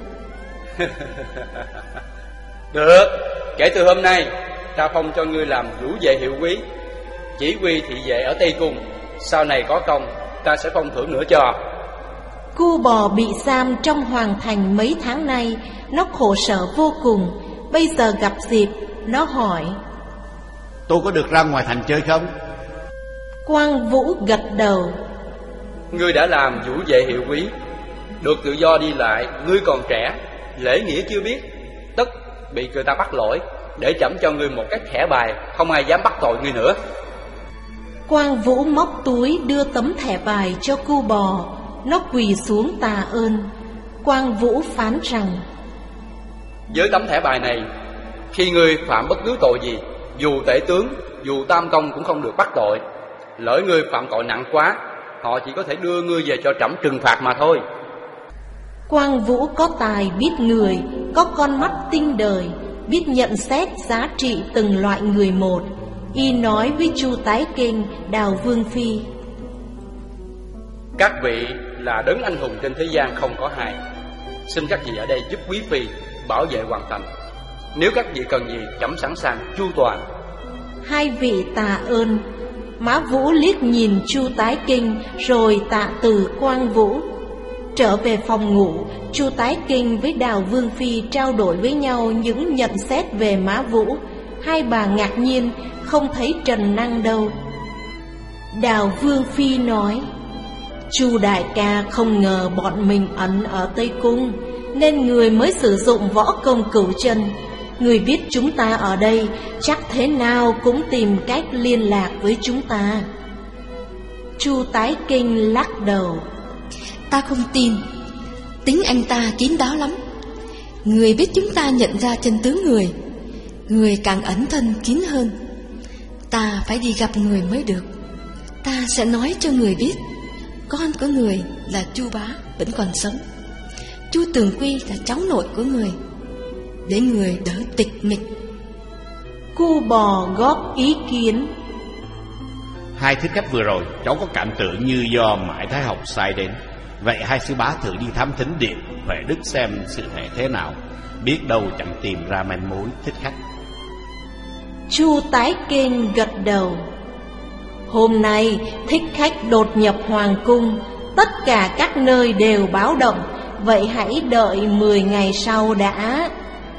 được, kể từ hôm nay ta phong cho ngươi làm vũ vệ hiệu úy, chỉ huy thị vệ ở Tây Cung. Sau này có công, ta sẽ phong thưởng nữa cho. Cu Bò bị giam trong hoàng thành mấy tháng nay, nó khổ sở vô cùng. Bây giờ gặp dịp, nó hỏi: tôi có được ra ngoài thành chơi không? Quang Vũ gật đầu: ngươi đã làm vũ vệ hiệu úy, được tự do đi lại. Ngươi còn trẻ, lễ nghĩa chưa biết, tất bị người ta bắt lỗi, để trẫm cho ngươi một cái thẻ bài, không ai dám bắt tội ngươi nữa. Quang Vũ móc túi đưa tấm thẻ bài cho Cu Bò. Nó quỳ xuống tạ ơn. Quang Vũ phán rằng: với tấm thẻ bài này, khi ngươi phạm bất cứ tội gì, dù tể tướng, dù tam công cũng không được bắt tội. Lỡ ngươi phạm tội nặng quá, họ chỉ có thể đưa ngươi về cho trẫm trừng phạt mà thôi. Quang Vũ có tài biết người, có con mắt tinh đời, biết nhận xét giá trị từng loại người một. Y nói với Chu Tái Kinh, Đào Vương Phi: các vị là đấng anh hùng trên thế gian không có hai, xin các vị ở đây giúp quý phi bảo vệ hoàng thành. Nếu các vị cần gì, trẫm sẵn sàng chu toàn. Hai vị tạ ơn. Mã Vũ liếc nhìn Chu Tái Kinh rồi tạ từ Quang Vũ. Trở về phòng ngủ, Chu Tái Kinh với Đào Vương Phi trao đổi với nhau những nhận xét về Mã Vũ. Hai bà ngạc nhiên không thấy Trần Năng đâu. Đào Vương Phi nói: Chu đại ca không ngờ bọn mình ẩn ở Tây Cung, nên người mới sử dụng võ công cửu chân. Người biết chúng ta ở đây, chắc thế nào cũng tìm cách liên lạc với chúng ta. Chu Tái Kinh lắc đầu: Ta không tin. Tính anh ta kín đáo lắm. Người biết chúng ta nhận ra chân tướng người, người càng ẩn thân kín hơn. Ta phải đi gặp người mới được. Ta sẽ nói cho người biết con của người là Chu Bá vẫn còn sống, Chu Tường Quy là cháu nội của người, để người đỡ tịch mịch. Cu Bò góp ý kiến: hai thích khách vừa rồi cháu có cảm tưởng như do Mãi Thái Học sai đến. Vậy hai sư bá thử đi thám thính điện Huệ Đức xem sự thể thế nào, biết đâu chẳng tìm ra manh mối thích khách. Chu Tái Kinh gật đầu: hôm nay thích khách đột nhập hoàng cung, tất cả các nơi đều báo động. Vậy hãy đợi mười ngày sau đã.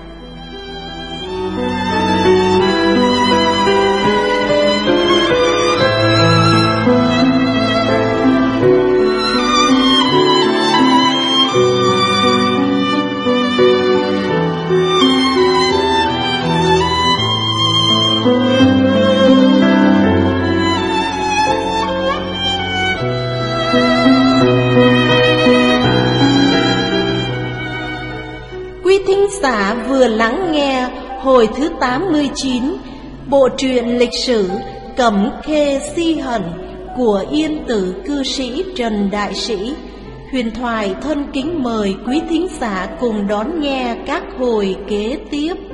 Quý thính giả vừa lắng nghe hồi thứ tám mươi chín bộ truyện lịch sử Cẩm Khê Si Hận của Yên Tử cư sĩ Trần Đại Sĩ. Huyền Thoại thân kính mời quý thính giả cùng đón nghe các hồi kế tiếp.